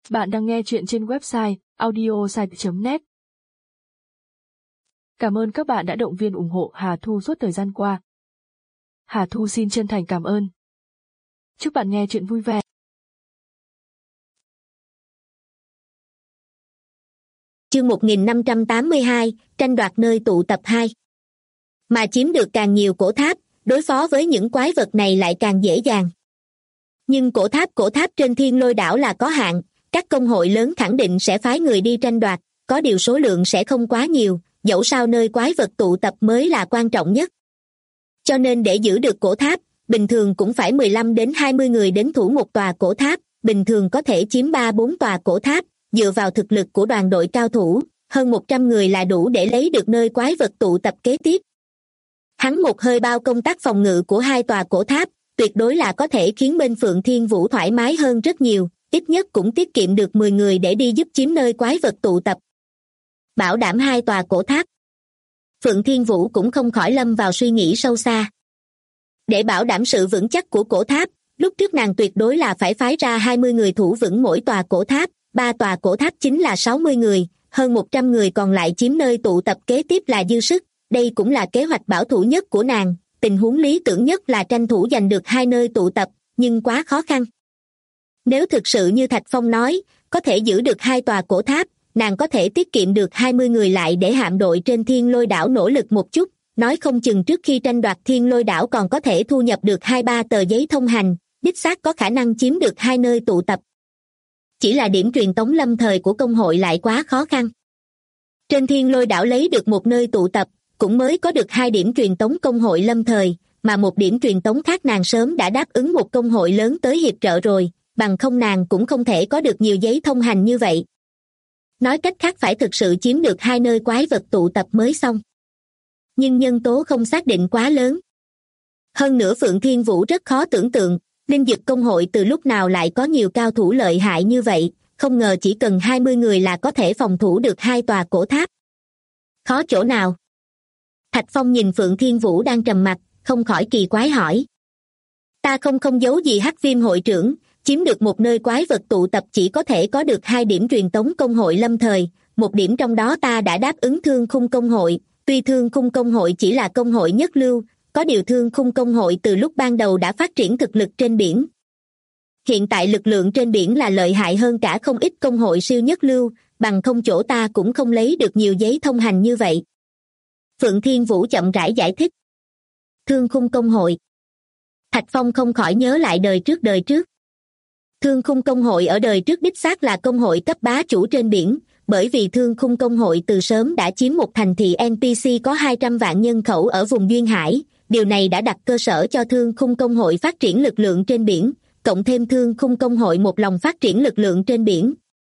Bạn đang nghe chuyện trên website audiosite.net. Cảm ơn các bạn đã động viên ủng hộ Hà Thu suốt thời gian qua. Hà Thu xin chân thành cảm ơn. Chúc bạn nghe chuyện vui vẻ. Chương 1582, tranh đoạt nơi tụ tập 2. Mà chiếm được càng nhiều cổ tháp, đối phó với những quái vật này lại càng dễ dàng. Nhưng cổ tháp trên Thiên Lôi đảo là có hạn, các công hội lớn khẳng định sẽ phái người đi tranh đoạt, có điều số lượng sẽ không quá nhiều, dẫu sao nơi quái vật tụ tập mới là quan trọng nhất. Cho nên để giữ được cổ tháp, bình thường cũng phải 15 đến 20 người đến thủ một tòa cổ tháp, bình thường có thể chiếm 3-4 tòa cổ tháp, dựa vào thực lực của đoàn đội cao thủ, hơn 100 người là đủ để lấy được nơi quái vật tụ tập kế tiếp. Hắn một hơi bao công tác phòng ngự của 2 tòa cổ tháp, tuyệt đối là có thể khiến bên Phượng Thiên Vũ thoải mái hơn rất nhiều, ít nhất cũng tiết kiệm được 10 người để đi giúp chiếm nơi quái vật tụ tập. Bảo đảm 2 tòa cổ tháp. Phượng Thiên Vũ cũng không khỏi lâm vào suy nghĩ sâu xa. Để bảo đảm sự vững chắc của cổ tháp, lúc trước nàng tuyệt đối là phải phái ra 20 người thủ vững mỗi tòa cổ tháp, 3 tòa cổ tháp chính là 60 người, hơn 100 người còn lại chiếm nơi tụ tập kế tiếp là dư sức, đây cũng là kế hoạch bảo thủ nhất của nàng, tình huống lý tưởng nhất là tranh thủ giành được 2 nơi tụ tập, nhưng quá khó khăn. Nếu thực sự như Thạch Phong nói, có thể giữ được 2 tòa cổ tháp, nàng có thể tiết kiệm được 20 người lại để hạm đội trên Thiên Lôi đảo nỗ lực một chút, nói không chừng trước khi tranh đoạt Thiên Lôi đảo còn có thể thu nhập được 2-3 tờ giấy thông hành, đích xác có khả năng chiếm được 2 nơi tụ tập. Chỉ là điểm truyền tống lâm thời của công hội lại quá khó khăn. Trên Thiên Lôi đảo lấy được một nơi tụ tập, cũng mới có được 2 điểm truyền tống công hội lâm thời, mà một điểm truyền tống khác nàng sớm đã đáp ứng một công hội lớn tới hiệp trợ rồi, bằng không nàng cũng không thể có được nhiều giấy thông hành như vậy. Nói cách khác phải thực sự chiếm được 2 nơi quái vật tụ tập mới xong. Nhưng nhân tố không xác định quá lớn. Hơn nữa Phượng Thiên Vũ rất khó tưởng tượng, Linh Dực công hội từ lúc nào lại có nhiều cao thủ lợi hại như vậy, không ngờ chỉ cần 20 người là có thể phòng thủ được 2 tòa cổ tháp. Khó chỗ nào? Thạch Phong nhìn Phượng Thiên Vũ đang trầm mặc, không khỏi kỳ quái hỏi. Ta không giấu gì Hắc Viêm hội trưởng, chiếm được một nơi quái vật tụ tập chỉ có thể có được 2 điểm truyền tống công hội lâm thời, một điểm trong đó ta đã đáp ứng Thương Khung công hội, tuy Thương Khung công hội chỉ là công hội nhất lưu, có điều Thương Khung công hội từ lúc ban đầu đã phát triển thực lực trên biển. Hiện tại lực lượng trên biển là lợi hại hơn cả không ít công hội siêu nhất lưu, bằng không chỗ ta cũng không lấy được nhiều giấy thông hành như vậy. Phượng Thiên Vũ chậm rãi giải thích. Thương Khung công hội. Thạch Phong không khỏi nhớ lại đời trước. Thương Khung công hội ở đời trước đích xác là công hội cấp bá chủ trên biển, bởi vì Thương Khung công hội từ sớm đã chiếm một thành thị NPC có 200 vạn nhân khẩu ở vùng duyên hải, điều này đã đặt cơ sở cho Thương Khung công hội phát triển lực lượng trên biển, cộng thêm Thương Khung công hội một lòng phát triển lực lượng trên biển.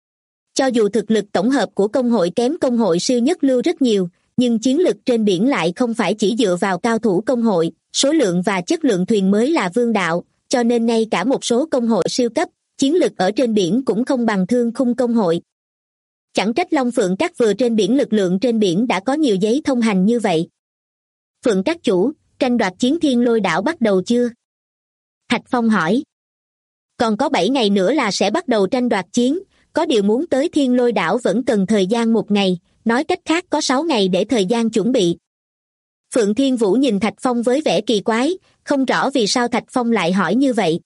Cho dù thực lực tổng hợp của công hội kém công hội siêu nhất lưu rất nhiều, nhưng chiến lực trên biển lại không phải chỉ dựa vào cao thủ công hội, số lượng và chất lượng thuyền mới là vương đạo, cho nên ngay cả một số công hội siêu cấp, chiến lực ở trên biển cũng không bằng Thương Khung công hội. Chẳng trách Long Phượng Các vừa trên biển lực lượng trên biển đã có nhiều giấy thông hành như vậy. Phượng Các chủ, tranh đoạt chiến Thiên Lôi đảo bắt đầu chưa? Thạch Phong hỏi. Còn có 7 ngày nữa là sẽ bắt đầu tranh đoạt chiến, có điều muốn tới Thiên Lôi đảo vẫn cần thời gian 1 ngày, nói cách khác có 6 ngày để thời gian chuẩn bị. Phượng Thiên Vũ nhìn Thạch Phong với vẻ kỳ quái, không rõ vì sao Thạch Phong lại hỏi như vậy.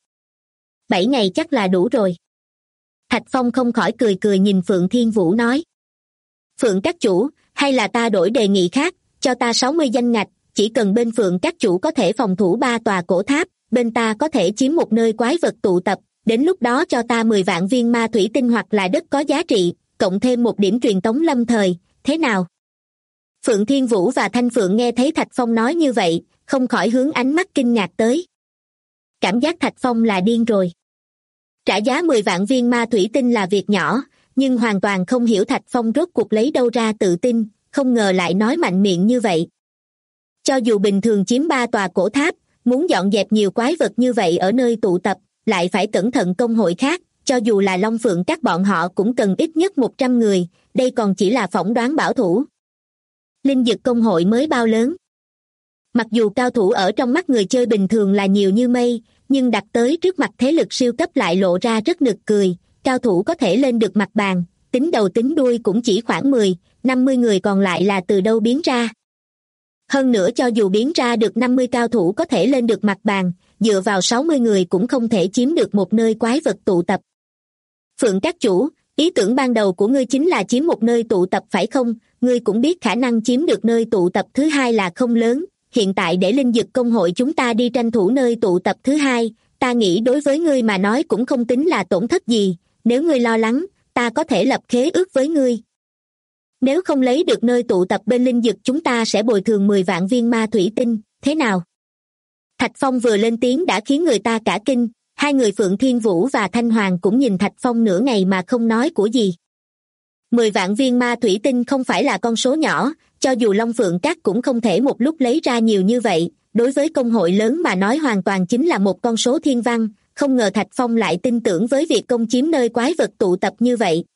7 ngày chắc là đủ rồi. Thạch Phong không khỏi cười nhìn Phượng Thiên Vũ nói. Phượng các chủ, hay là ta đổi đề nghị khác, cho ta 60 danh ngạch, chỉ cần bên Phượng các chủ có thể phòng thủ 3 tòa cổ tháp, bên ta có thể chiếm một nơi quái vật tụ tập, đến lúc đó cho ta 10 vạn viên ma thủy tinh hoặc là đất có giá trị, cộng thêm một điểm truyền tống lâm thời, thế nào? Phượng Thiên Vũ và Thanh Phượng nghe thấy Thạch Phong nói như vậy, không khỏi hướng ánh mắt kinh ngạc tới. Cảm giác Thạch Phong là điên rồi. Trả giá 10 vạn viên ma thủy tinh là việc nhỏ, nhưng hoàn toàn không hiểu Thạch Phong rốt cuộc lấy đâu ra tự tin, không ngờ lại nói mạnh miệng như vậy. Cho dù bình thường chiếm 3 tòa cổ tháp, muốn dọn dẹp nhiều quái vật như vậy ở nơi tụ tập, lại phải cẩn thận công hội khác, cho dù là Long Phượng các bọn họ cũng cần ít nhất 100 người, đây còn chỉ là phỏng đoán bảo thủ. Linh Dực công hội mới bao lớn. Mặc dù cao thủ ở trong mắt người chơi bình thường là nhiều như mây, nhưng đặt tới trước mặt thế lực siêu cấp lại lộ ra rất nực cười, cao thủ có thể lên được mặt bàn, tính đầu tính đuôi cũng chỉ khoảng 10-50 người, còn lại là từ đâu biến ra. Hơn nữa cho dù biến ra được 50 cao thủ có thể lên được mặt bàn, dựa vào 60 người cũng không thể chiếm được một nơi quái vật tụ tập. Phượng các chủ, ý tưởng ban đầu của ngươi chính là chiếm một nơi tụ tập phải không? Ngươi cũng biết khả năng chiếm được nơi tụ tập thứ hai là không lớn. Hiện tại để linh dực công hội chúng ta đi tranh thủ nơi tụ tập thứ hai, ta nghĩ đối với ngươi mà nói cũng không tính là tổn thất gì. Nếu ngươi lo lắng, ta có thể lập khế ước với ngươi. Nếu không lấy được nơi tụ tập bên linh dực, chúng ta sẽ bồi thường 10 vạn viên ma thủy tinh, thế nào? Thạch Phong vừa lên tiếng đã khiến người ta cả kinh. Hai người Phượng Thiên Vũ và Thanh Hoàng cũng nhìn Thạch Phong nửa ngày mà không nói của gì. 10 vạn viên ma thủy tinh không phải là con số nhỏ, cho dù Long Phượng Các cũng không thể một lúc lấy ra nhiều như vậy, đối với công hội lớn mà nói hoàn toàn chính là một con số thiên văn, không ngờ Thạch Phong lại tin tưởng với việc công chiếm nơi quái vật tụ tập như vậy.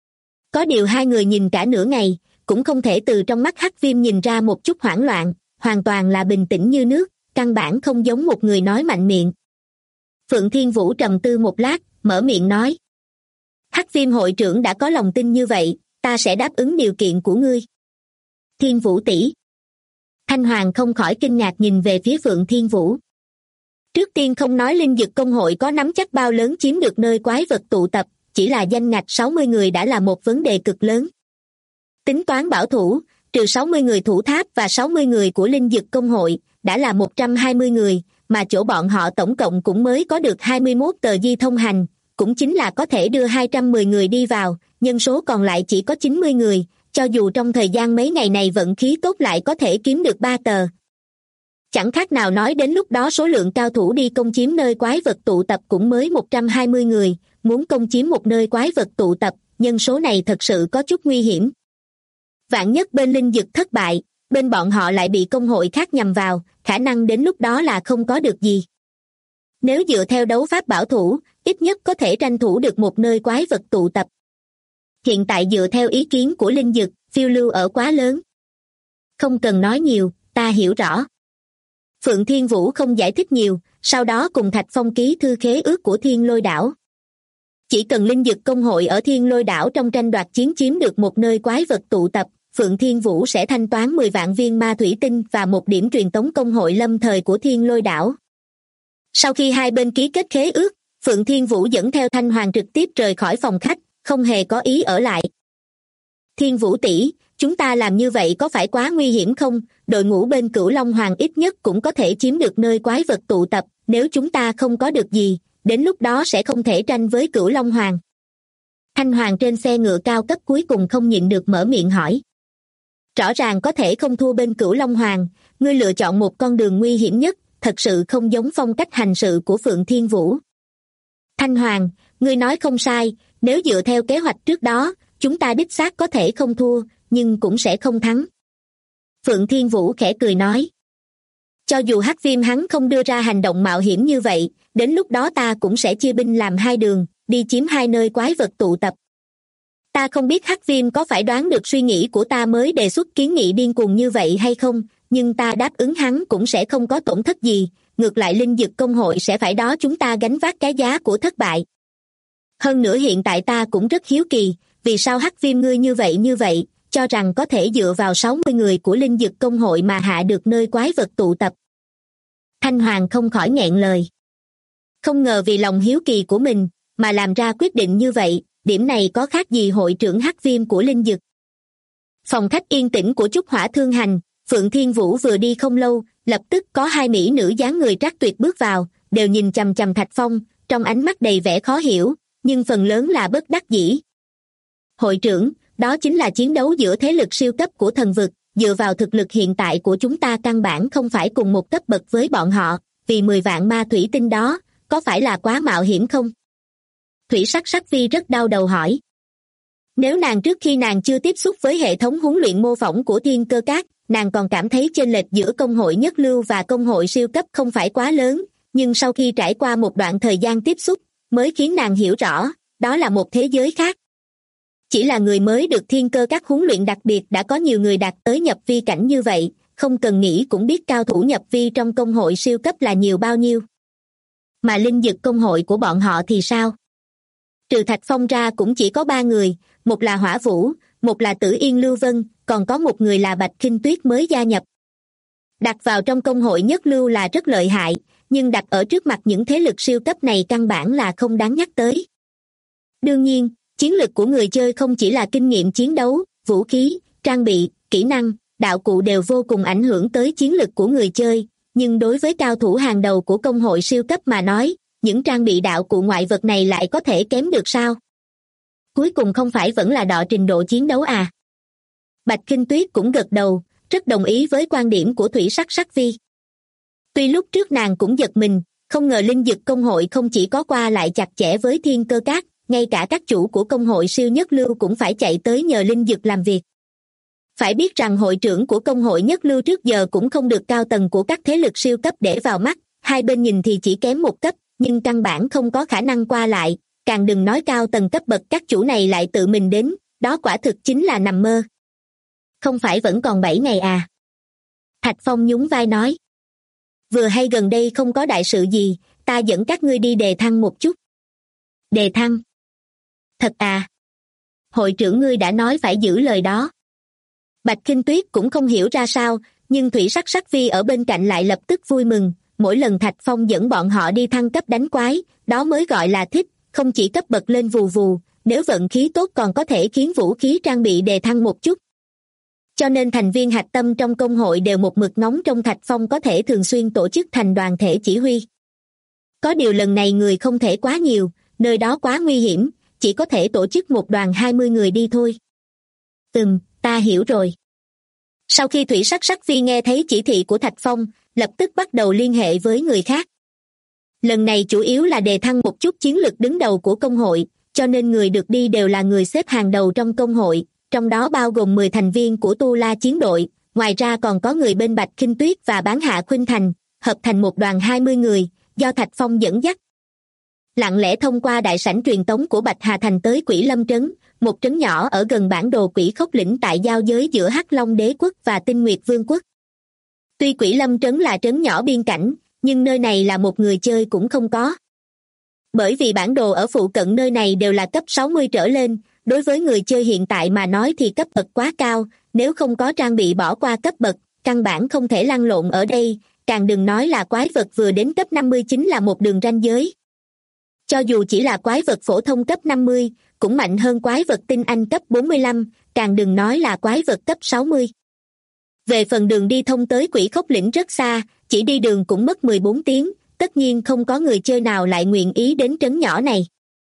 Có điều hai người nhìn cả nửa ngày, cũng không thể từ trong mắt Hắc Viêm nhìn ra một chút hoảng loạn, hoàn toàn là bình tĩnh như nước, căn bản không giống một người nói mạnh miệng. Phượng Thiên Vũ trầm tư một lát, mở miệng nói. Hắc Viêm hội trưởng đã có lòng tin như vậy, ta sẽ đáp ứng điều kiện của ngươi. Thiên Vũ tỷ. Thanh Hoàng không khỏi kinh ngạc nhìn về phía Phượng Thiên Vũ. Trước tiên không nói linh dực công hội có nắm chắc bao lớn chiếm được nơi quái vật tụ tập, chỉ là danh ngạch 60 người đã là một vấn đề cực lớn. Tính toán bảo thủ, trừ 60 người thủ tháp và 60 người của linh dực công hội, đã là 120 người, mà chỗ bọn họ tổng cộng cũng mới có được 21 tờ di thông hành, cũng chính là có thể đưa 210 người đi vào, nhân số còn lại chỉ có 90 người, cho dù trong thời gian mấy ngày này vận khí tốt lại có thể kiếm được 3 tờ. Chẳng khác nào nói đến lúc đó số lượng cao thủ đi công chiếm nơi quái vật tụ tập cũng mới 120 người, muốn công chiếm một nơi quái vật tụ tập, nhân số này thật sự có chút nguy hiểm. Vạn nhất bên linh dực thất bại, bên bọn họ lại bị công hội khác nhằm vào, khả năng đến lúc đó là không có được gì. Nếu dựa theo đấu pháp bảo thủ, ít nhất có thể tranh thủ được một nơi quái vật tụ tập. Hiện tại dựa theo ý kiến của linh dực, phiêu lưu ở quá lớn. Không cần nói nhiều, ta hiểu rõ. Phượng Thiên Vũ không giải thích nhiều, sau đó cùng Thạch Phong ký thư khế ước của Thiên Lôi Đảo. Chỉ cần linh dực công hội ở Thiên Lôi Đảo trong tranh đoạt chiến chiếm được một nơi quái vật tụ tập, Phượng Thiên Vũ sẽ thanh toán 10 vạn viên ma thủy tinh và một điểm truyền tống công hội lâm thời của Thiên Lôi Đảo. Sau khi hai bên ký kết khế ước, Phượng Thiên Vũ dẫn theo Thanh Hoàng trực tiếp rời khỏi phòng khách, không hề có ý ở lại. Thiên Vũ tỷ, chúng ta làm như vậy có phải quá nguy hiểm không? Đội ngũ bên Cửu Long Hoàng ít nhất cũng có thể chiếm được nơi quái vật tụ tập, nếu chúng ta không có được gì, đến lúc đó sẽ không thể tranh với Cửu Long Hoàng. Thanh Hoàng trên xe ngựa cao cấp cuối cùng không nhịn được mở miệng hỏi. Rõ ràng có thể không thua bên Cửu Long Hoàng, ngươi lựa chọn một con đường nguy hiểm nhất, thật sự không giống phong cách hành sự của Phượng Thiên Vũ. Thanh Hoàng, ngươi nói không sai, nếu dựa theo kế hoạch trước đó, chúng ta đích xác có thể không thua, nhưng cũng sẽ không thắng. Phượng Thiên Vũ khẽ cười nói. Cho dù Hắc Viêm hắn không đưa ra hành động mạo hiểm như vậy, đến lúc đó ta cũng sẽ chia binh làm hai đường, đi chiếm hai nơi quái vật tụ tập. Ta không biết Hắc Viêm có phải đoán được suy nghĩ của ta mới đề xuất kiến nghị điên cuồng như vậy hay không, nhưng ta đáp ứng hắn cũng sẽ không có tổn thất gì, ngược lại linh dực công hội sẽ phải đó chúng ta gánh vác cái giá của thất bại. Hơn nữa hiện tại ta cũng rất hiếu kỳ, vì sao Hắc Viêm ngươi như vậy, cho rằng có thể dựa vào 60 người của linh dực công hội mà hạ được nơi quái vật tụ tập. Thanh Hoàng không khỏi nghẹn lời. Không ngờ vì lòng hiếu kỳ của mình, mà làm ra quyết định như vậy, điểm này có khác gì hội trưởng Hắc Viêm của linh dực. Phòng khách yên tĩnh của Trúc Hỏa Thương Hành, Phượng Thiên Vũ vừa đi không lâu, lập tức có hai mỹ nữ dáng người trác tuyệt bước vào, đều nhìn chằm chằm Thạch Phong, trong ánh mắt đầy vẻ khó hiểu, nhưng phần lớn là bất đắc dĩ. Hội trưởng, đó chính là chiến đấu giữa thế lực siêu cấp của thần vực, dựa vào thực lực hiện tại của chúng ta căn bản không phải cùng một cấp bậc với bọn họ, vì 10 vạn ma thủy tinh đó, có phải là quá mạo hiểm không? Thủy Sắc Sắc Phi rất đau đầu hỏi. Nếu nàng trước khi nàng chưa tiếp xúc với hệ thống huấn luyện mô phỏng của Thiên Cơ Các, nàng còn cảm thấy chênh lệch giữa công hội nhất lưu và công hội siêu cấp không phải quá lớn, nhưng sau khi trải qua một đoạn thời gian tiếp xúc, mới khiến nàng hiểu rõ, đó là một thế giới khác. Chỉ là người mới được Thiên Cơ Các huấn luyện đặc biệt đã có nhiều người đạt tới nhập vi cảnh như vậy, không cần nghĩ cũng biết cao thủ nhập vi trong công hội siêu cấp là nhiều bao nhiêu. Mà linh dực công hội của bọn họ thì sao? Trừ Thạch Phong ra cũng chỉ có 3 người, một là Hỏa Vũ, một là Tử Yên Lưu Vân, còn có một người là Bạch Khinh Tuyết mới gia nhập. Đặt vào trong công hội nhất lưu là rất lợi hại, nhưng đặt ở trước mặt những thế lực siêu cấp này căn bản là không đáng nhắc tới. Đương nhiên, chiến lực của người chơi không chỉ là kinh nghiệm chiến đấu, vũ khí, trang bị, kỹ năng, đạo cụ đều vô cùng ảnh hưởng tới chiến lực của người chơi, nhưng đối với cao thủ hàng đầu của công hội siêu cấp mà nói, những trang bị đạo cụ ngoại vật này lại có thể kém được sao? Cuối cùng không phải vẫn là đọ trình độ chiến đấu à? Bạch Khinh Tuyết cũng gật đầu, rất đồng ý với quan điểm của Thủy Sắc Sắc Vi. Tuy lúc trước nàng cũng giật mình, không ngờ linh dực công hội không chỉ có qua lại chặt chẽ với Thiên Cơ Các, ngay cả các chủ của công hội siêu nhất lưu cũng phải chạy tới nhờ linh dực làm việc. Phải biết rằng hội trưởng của công hội nhất lưu trước giờ cũng không được cao tầng của các thế lực siêu cấp để vào mắt, hai bên nhìn thì chỉ kém một cấp, nhưng căn bản không có khả năng qua lại, càng đừng nói cao tầng cấp bậc các chủ này lại tự mình đến, đó quả thực chính là nằm mơ. Không phải vẫn còn 7 ngày à? Thạch Phong nhún vai nói. Vừa hay gần đây không có đại sự gì, ta dẫn các ngươi đi đề thăng một chút. Đề thăng? Thật à? Hội trưởng ngươi đã nói phải giữ lời đó. Bạch Khinh Tuyết cũng không hiểu ra sao, nhưng Thủy Sắc Sắc Vi ở bên cạnh lại lập tức vui mừng, mỗi lần Thạch Phong dẫn bọn họ đi thăng cấp đánh quái, đó mới gọi là thích, không chỉ cấp bậc lên vù vù, nếu vận khí tốt còn có thể khiến vũ khí trang bị đề thăng một chút. Cho nên thành viên hạch tâm trong công hội đều một mực ngóng trong Thạch Phong có thể thường xuyên tổ chức thành đoàn thể chỉ huy. Có điều lần này người không thể quá nhiều, nơi đó quá nguy hiểm, chỉ có thể tổ chức một đoàn 20 người đi thôi. Ta hiểu rồi. Sau khi Thủy Sắc Sắc Vi nghe thấy chỉ thị của Thạch Phong, lập tức bắt đầu liên hệ với người khác. Lần này chủ yếu là đề thăng một chút chiến lực đứng đầu của công hội, cho nên người được đi đều là người xếp hàng đầu trong công hội, trong đó bao gồm 10 thành viên của Tu La chiến đội, ngoài ra còn có người bên Bạch Khinh Tuyết và Bán Hạ Khuynh Thành, hợp thành một đoàn 20 người, do Thạch Phong dẫn dắt. Lặng lẽ thông qua đại sảnh truyền tống của Bạch Hà Thành tới Quỷ Lâm Trấn, một trấn nhỏ ở gần bản đồ Quỷ Khốc Lĩnh tại giao giới giữa Hắc Long Đế quốc và Tinh Nguyệt Vương quốc. Tuy Quỷ Lâm Trấn là trấn nhỏ biên cảnh, nhưng nơi này là một người chơi cũng không có. Bởi vì bản đồ ở phụ cận nơi này đều là cấp 60 trở lên, đối với người chơi hiện tại mà nói thì cấp bậc quá cao, nếu không có trang bị bỏ qua cấp bậc, căn bản không thể lăn lộn ở đây, càng đừng nói là quái vật vừa đến cấp 50 chính là một đường ranh giới. Cho dù chỉ là quái vật phổ thông cấp 50, cũng mạnh hơn quái vật tinh anh cấp 45, càng đừng nói là quái vật cấp 60. Về phần đường đi thông tới Quỷ Khốc Lĩnh rất xa, chỉ đi đường cũng mất 14 tiếng, tất nhiên không có người chơi nào lại nguyện ý đến trấn nhỏ này.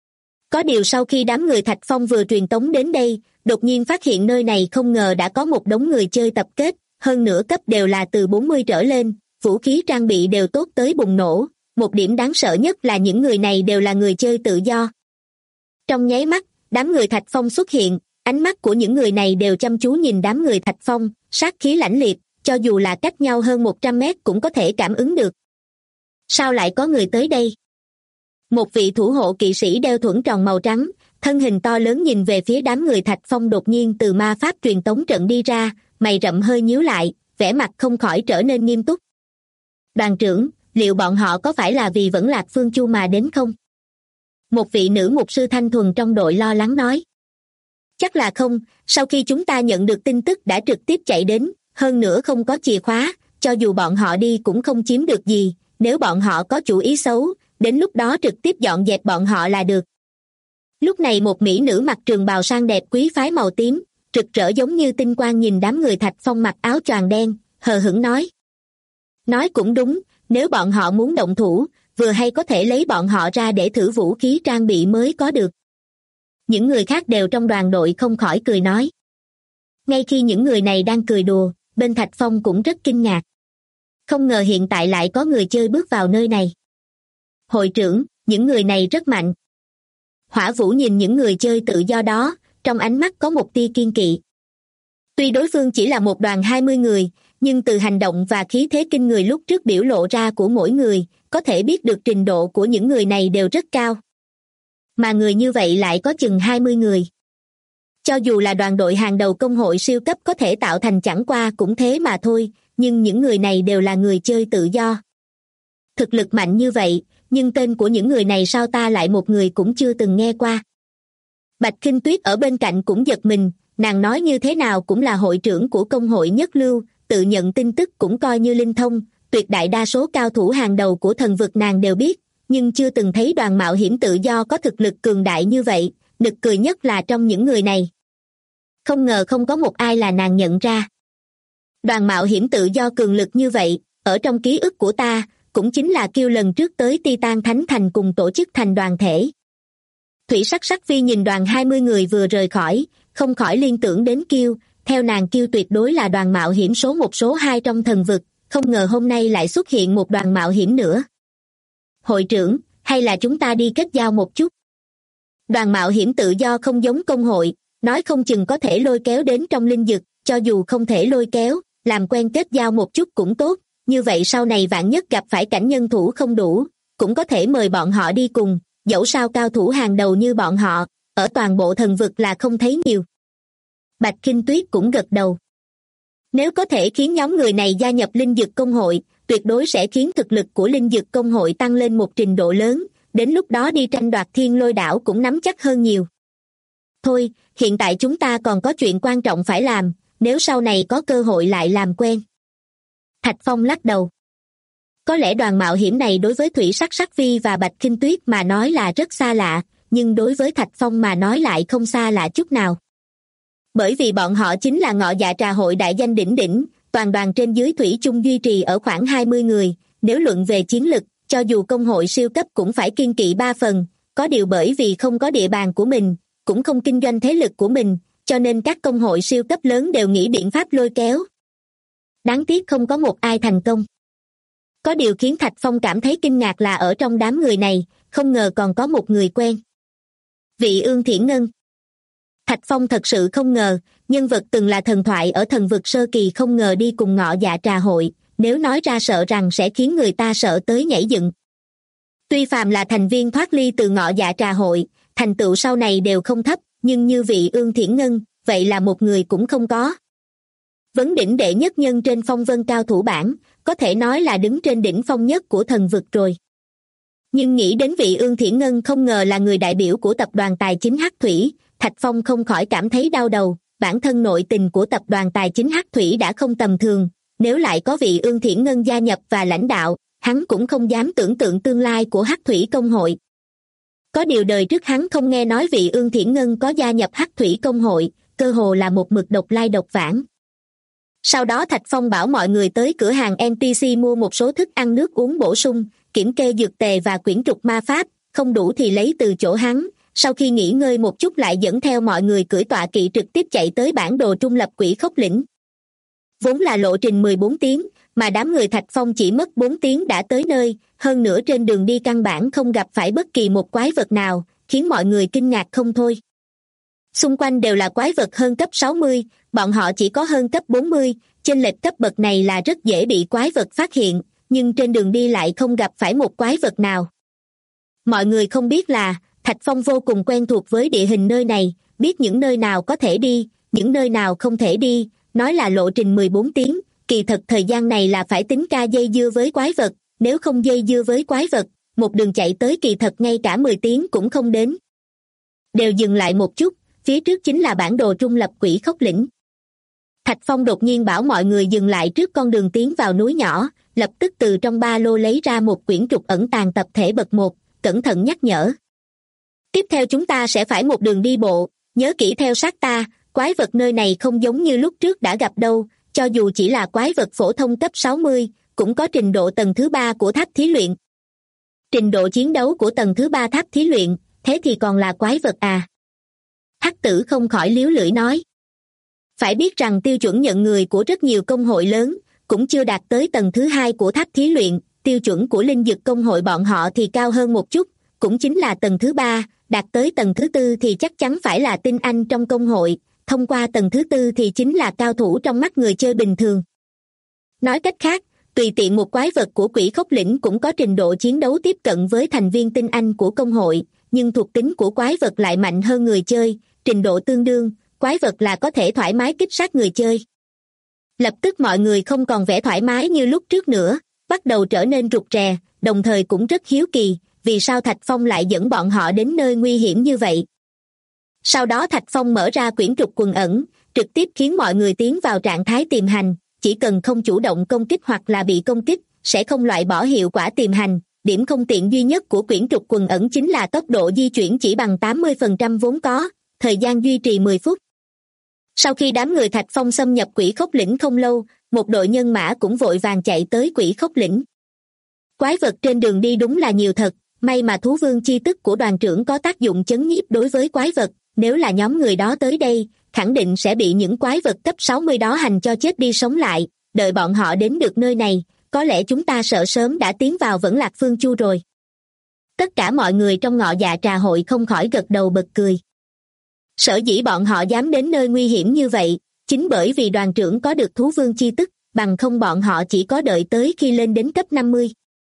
Có điều sau khi đám người Thạch Phong vừa truyền tống đến đây, đột nhiên phát hiện nơi này không ngờ đã có một đống người chơi tập kết, hơn nữa cấp đều là từ 40 trở lên, vũ khí trang bị đều tốt tới bùng nổ, một điểm đáng sợ nhất là những người này đều là người chơi tự do. Trong nháy mắt, đám người Thạch Phong xuất hiện, ánh mắt của những người này đều chăm chú nhìn đám người Thạch Phong, sát khí lãnh liệt, cho dù là cách nhau hơn 100 mét cũng có thể cảm ứng được. Sao lại có người tới đây? Một vị thủ hộ kỵ sĩ đeo thuẫn tròn màu trắng, thân hình to lớn nhìn về phía đám người Thạch Phong đột nhiên từ ma pháp truyền tống trận đi ra, mày rậm hơi nhíu lại, vẻ mặt không khỏi trở nên nghiêm túc. Đoàn trưởng, liệu bọn họ có phải là vì Vẫn Lạc Phương Chu mà đến không? Một vị nữ mục sư thanh thuần trong đội lo lắng nói. Chắc là không, sau khi chúng ta nhận được tin tức đã trực tiếp chạy đến, hơn nữa không có chìa khóa, cho dù bọn họ đi cũng không chiếm được gì, nếu bọn họ có chủ ý xấu, đến lúc đó trực tiếp dọn dẹp bọn họ là được. Lúc này một mỹ nữ mặc trường bào sang đẹp quý phái màu tím, rực rỡ giống như tinh quang nhìn đám người Thạch Phong mặc áo choàng đen, hờ hững nói. Nói cũng đúng, nếu bọn họ muốn động thủ, vừa hay có thể lấy bọn họ ra để thử vũ khí trang bị mới có được. Những người khác đều trong đoàn đội không khỏi cười nói. Ngay khi những người này đang cười đùa, bên Thạch Phong cũng rất kinh ngạc. Không ngờ hiện tại lại có người chơi bước vào nơi này. Hội trưởng, những người này rất mạnh. Hỏa Vũ nhìn những người chơi tự do đó, trong ánh mắt có một tia kiên kỵ. Tuy đối phương chỉ là một đoàn 20 người, nhưng từ hành động và khí thế kinh người lúc trước biểu lộ ra của mỗi người, có thể biết được trình độ của những người này đều rất cao. Mà người như vậy lại có chừng 20 người. Cho dù là đoàn đội hàng đầu công hội siêu cấp có thể tạo thành chẳng qua cũng thế mà thôi, nhưng những người này đều là người chơi tự do. Thực lực mạnh như vậy, nhưng tên của những người này sao ta lại một người cũng chưa từng nghe qua. Bạch Khinh Tuyết ở bên cạnh cũng giật mình, nàng nói như thế nào cũng là hội trưởng của công hội nhất lưu, tự nhận tin tức cũng coi như linh thông, tuyệt đại đa số cao thủ hàng đầu của thần vực nàng đều biết, nhưng chưa từng thấy đoàn mạo hiểm tự do có thực lực cường đại như vậy, nực cười nhất là trong những người này. Không ngờ không có một ai là nàng nhận ra. Đoàn mạo hiểm tự do cường lực như vậy, ở trong ký ức của ta, cũng chính là Kiêu lần trước tới Titan Thánh Thành cùng tổ chức thành đoàn thể. Thủy Sắc Sắc Vi nhìn đoàn 20 người vừa rời khỏi, không khỏi liên tưởng đến Kiêu, theo nàng Kiêu tuyệt đối là đoàn mạo hiểm số 1 số 2 trong thần vực, không ngờ hôm nay lại xuất hiện một đoàn mạo hiểm nữa. Hội trưởng, hay là chúng ta đi kết giao một chút? Đoàn mạo hiểm tự do không giống công hội, nói không chừng có thể lôi kéo đến trong linh dực, cho dù không thể lôi kéo, làm quen kết giao một chút cũng tốt, như vậy sau này vạn nhất gặp phải cảnh nhân thủ không đủ, cũng có thể mời bọn họ đi cùng, dẫu sao cao thủ hàng đầu như bọn họ, ở toàn bộ thần vực là không thấy nhiều. Bạch Khinh Tuyết cũng gật đầu. Nếu có thể khiến nhóm người này gia nhập linh dực công hội, tuyệt đối sẽ khiến thực lực của linh dực công hội tăng lên một trình độ lớn, đến lúc đó đi tranh đoạt Thiên Lôi đảo cũng nắm chắc hơn nhiều. Thôi, hiện tại chúng ta còn có chuyện quan trọng phải làm, nếu sau này có cơ hội lại làm quen. Thạch Phong lắc đầu. Có lẽ đoàn mạo hiểm này đối với Thủy Sắc Sắc Vi và Bạch Khinh Tuyết mà nói là rất xa lạ, nhưng đối với Thạch Phong mà nói lại không xa lạ chút nào. Bởi vì bọn họ chính là Ngọ Dạ Trà hội đại danh đỉnh đỉnh, toàn đoàn trên dưới thủy chung duy trì ở khoảng 20 người, nếu luận về chiến lực, cho dù công hội siêu cấp cũng phải kiêng kỵ 3 phần, có điều bởi vì không có địa bàn của mình, cũng không kinh doanh thế lực của mình, cho nên các công hội siêu cấp lớn đều nghĩ biện pháp lôi kéo. Đáng tiếc không có một ai thành công. Có điều khiến Thạch Phong cảm thấy kinh ngạc là ở trong đám người này, không ngờ còn có một người quen. Vị Ương Thiển Ngân. Thạch Phong thật sự không ngờ, nhân vật từng là thần thoại ở thần vực sơ kỳ không ngờ đi cùng Ngọ Dạ Trà hội, nếu nói ra sợ rằng sẽ khiến người ta sợ tới nhảy dựng. Tuy phàm là thành viên thoát ly từ Ngọ Dạ Trà hội, thành tựu sau này đều không thấp, nhưng như vị Ương Thiển Ngân, vậy là một người cũng không có. Vấn đỉnh đệ nhất nhân trên phong vân cao thủ bảng, có thể nói là đứng trên đỉnh phong nhất của thần vực rồi. Nhưng nghĩ đến vị Ương Thiển Ngân không ngờ là người đại biểu của tập đoàn tài chính Hắc Thủy, Thạch Phong không khỏi cảm thấy đau đầu, bản thân nội tình của tập đoàn tài chính Hắc Thủy đã không tầm thường, nếu lại có vị Ương Thiển Ngân gia nhập và lãnh đạo, hắn cũng không dám tưởng tượng tương lai của Hắc Thủy công hội. Có điều đời trước hắn không nghe nói vị Ương Thiển Ngân có gia nhập Hắc Thủy công hội, cơ hồ là một mực độc lai độc vãng. Sau đó Thạch Phong bảo mọi người tới cửa hàng NTC mua một số thức ăn nước uống bổ sung, kiểm kê dược tề và quyển trục ma pháp, không đủ thì lấy từ chỗ hắn. Sau khi nghỉ ngơi một chút lại dẫn theo mọi người cưỡi tọa kỵ trực tiếp chạy tới bản đồ trung lập Quỷ Khốc Lĩnh. Vốn là lộ trình 14 tiếng, mà đám người Thạch Phong chỉ mất 4 tiếng đã tới nơi, hơn nữa trên đường đi căn bản không gặp phải bất kỳ một quái vật nào, khiến mọi người kinh ngạc không thôi. Xung quanh đều là quái vật hơn cấp 60, bọn họ chỉ có hơn cấp 40, chênh lệch cấp bậc này là rất dễ bị quái vật phát hiện, nhưng trên đường đi lại không gặp phải một quái vật nào. Mọi người không biết là, Thạch Phong vô cùng quen thuộc với địa hình nơi này, biết những nơi nào có thể đi, những nơi nào không thể đi, nói là lộ trình 14 tiếng, kỳ thật thời gian này là phải tính ca dây dưa với quái vật, nếu không dây dưa với quái vật, một đường chạy tới kỳ thật ngay cả 10 tiếng cũng không đến. Đều dừng lại một chút, phía trước chính là bản đồ trung lập Quỷ Khốc Lĩnh. Thạch Phong đột nhiên bảo mọi người dừng lại trước con đường tiến vào núi nhỏ, lập tức từ trong ba lô lấy ra một quyển trục ẩn tàng tập thể bậc 1, cẩn thận nhắc nhở. Tiếp theo chúng ta sẽ phải một đường đi bộ, nhớ kỹ theo sát ta, quái vật nơi này không giống như lúc trước đã gặp đâu, cho dù chỉ là quái vật phổ thông cấp 60, cũng có trình độ tầng thứ 3 của tháp thí luyện. Trình độ chiến đấu của tầng thứ 3 tháp thí luyện, thế thì còn là quái vật à? Hắc Tử không khỏi liếu lưỡi nói. Phải biết rằng tiêu chuẩn nhận người của rất nhiều công hội lớn, cũng chưa đạt tới tầng thứ 2 của tháp thí luyện, tiêu chuẩn của linh dực công hội bọn họ thì cao hơn một chút, cũng chính là tầng thứ 3, đạt tới tầng thứ 4 thì chắc chắn phải là tinh anh trong công hội, thông qua tầng thứ 4 thì chính là cao thủ trong mắt người chơi bình thường. Nói cách khác, tùy tiện một quái vật của Quỷ Khốc Lĩnh cũng có trình độ chiến đấu tiếp cận với thành viên tinh anh của công hội, nhưng thuộc tính của quái vật lại mạnh hơn người chơi, trình độ tương đương, quái vật là có thể thoải mái kích sát người chơi. Lập tức mọi người không còn vẻ thoải mái như lúc trước nữa, bắt đầu trở nên rụt rè, đồng thời cũng rất hiếu kỳ, vì sao Thạch Phong lại dẫn bọn họ đến nơi nguy hiểm như vậy. Sau đó Thạch Phong mở ra quyển trục quần ẩn, trực tiếp khiến mọi người tiến vào trạng thái tìm hành, chỉ cần không chủ động công kích hoặc là bị công kích, sẽ không loại bỏ hiệu quả tìm hành. Điểm không tiện duy nhất của quyển trục quần ẩn chính là tốc độ di chuyển chỉ bằng 80% vốn có, thời gian duy trì 10 phút. Sau khi đám người Thạch Phong xâm nhập Quỷ Khốc Lĩnh không lâu, một đội nhân mã cũng vội vàng chạy tới Quỷ Khốc Lĩnh. Quái vật trên đường đi đúng là nhiều thật, may mà thú vương chi tức của đoàn trưởng có tác dụng chấn nhiếp đối với quái vật, nếu là nhóm người đó tới đây, khẳng định sẽ bị những quái vật cấp 60 đó hành cho chết đi sống lại, đợi bọn họ đến được nơi này, có lẽ chúng ta sợ sớm đã tiến vào Vẫn Lạc Phương Chu rồi. Tất cả mọi người trong Ngọ Dạ Trà Hội không khỏi gật đầu bật cười. Sở dĩ bọn họ dám đến nơi nguy hiểm như vậy, chính bởi vì đoàn trưởng có được thú vương chi tức, bằng không bọn họ chỉ có đợi tới khi lên đến cấp 50.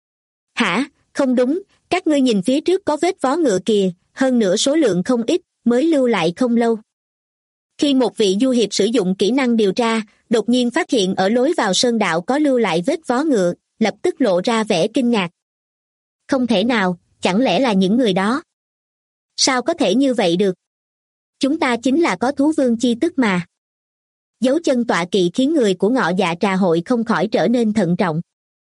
Hả, không đúng, các ngươi nhìn phía trước có vết vó ngựa kìa, hơn nữa số lượng không ít, mới lưu lại không lâu. Khi một vị du hiệp sử dụng kỹ năng điều tra, đột nhiên phát hiện ở lối vào sơn đạo có lưu lại vết vó ngựa, lập tức lộ ra vẻ kinh ngạc. Không thể nào, chẳng lẽ là những người đó? Sao có thể như vậy được? Chúng ta chính là có thú vương chi tức mà. Dấu chân tọa kỵ khiến người của Ngọ Dạ Trà Hội không khỏi trở nên thận trọng.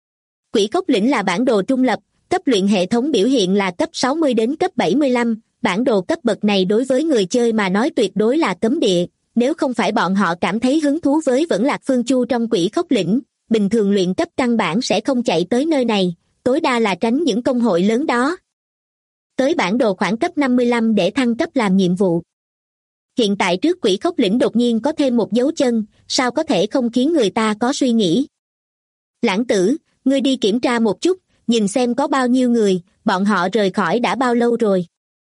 Quỷ Khốc Lĩnh là bản đồ trung lập, cấp luyện hệ thống biểu hiện là cấp 60 đến cấp 75, bản đồ cấp bậc này đối với người chơi mà nói tuyệt đối là cấm địa, nếu không phải bọn họ cảm thấy hứng thú với Vẫn Lạc Phương Chu trong Quỷ Khốc Lĩnh, bình thường luyện cấp căn bản sẽ không chạy tới nơi này, tối đa là tránh những công hội lớn đó. Tới bản đồ khoảng cấp 55 để thăng cấp làm nhiệm vụ. Hiện tại trước Quỷ Khốc Lĩnh đột nhiên có thêm một dấu chân, sao có thể không khiến người ta có suy nghĩ. Lãng tử, ngươi đi kiểm tra một chút, nhìn xem có bao nhiêu người, bọn họ rời khỏi đã bao lâu rồi.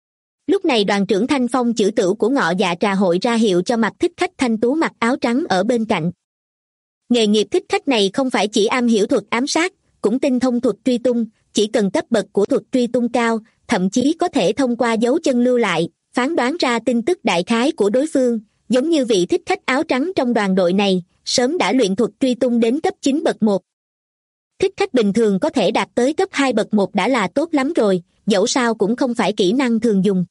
Lúc này đoàn trưởng Thanh Phong chữ tửu của Ngọ Dạ Trà Hội ra hiệu cho Mặt Thích Khách thanh tú mặc áo trắng ở bên cạnh. Nghề nghiệp thích khách này không phải chỉ am hiểu thuật ám sát, cũng tinh thông thuật truy tung, chỉ cần cấp bậc của thuật truy tung cao, thậm chí có thể thông qua dấu chân lưu lại, phán đoán ra tin tức đại khái của đối phương, giống như vị thích khách áo trắng trong đoàn đội này, sớm đã luyện thuật truy tung đến cấp 9 bậc 1. Thích khách bình thường có thể đạt tới cấp 2 bậc 1 đã là tốt lắm rồi, dẫu sao cũng không phải kỹ năng thường dùng.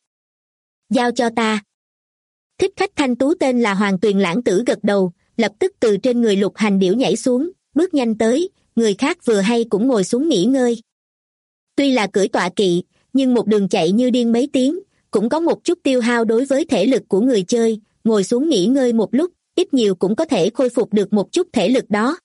Giao cho ta. Thích khách thanh tú tên là Hoàng Tuyền Lãng Tử gật đầu, lập tức từ trên người Lục Hành Điểu nhảy xuống, bước nhanh tới, người khác vừa hay cũng ngồi xuống nghỉ ngơi. Tuy là cưỡi tọa kỵ, nhưng một đường chạy như điên mấy tiếng, cũng có một chút tiêu hao đối với thể lực của người chơi, ngồi xuống nghỉ ngơi một lúc, ít nhiều cũng có thể khôi phục được một chút thể lực đó.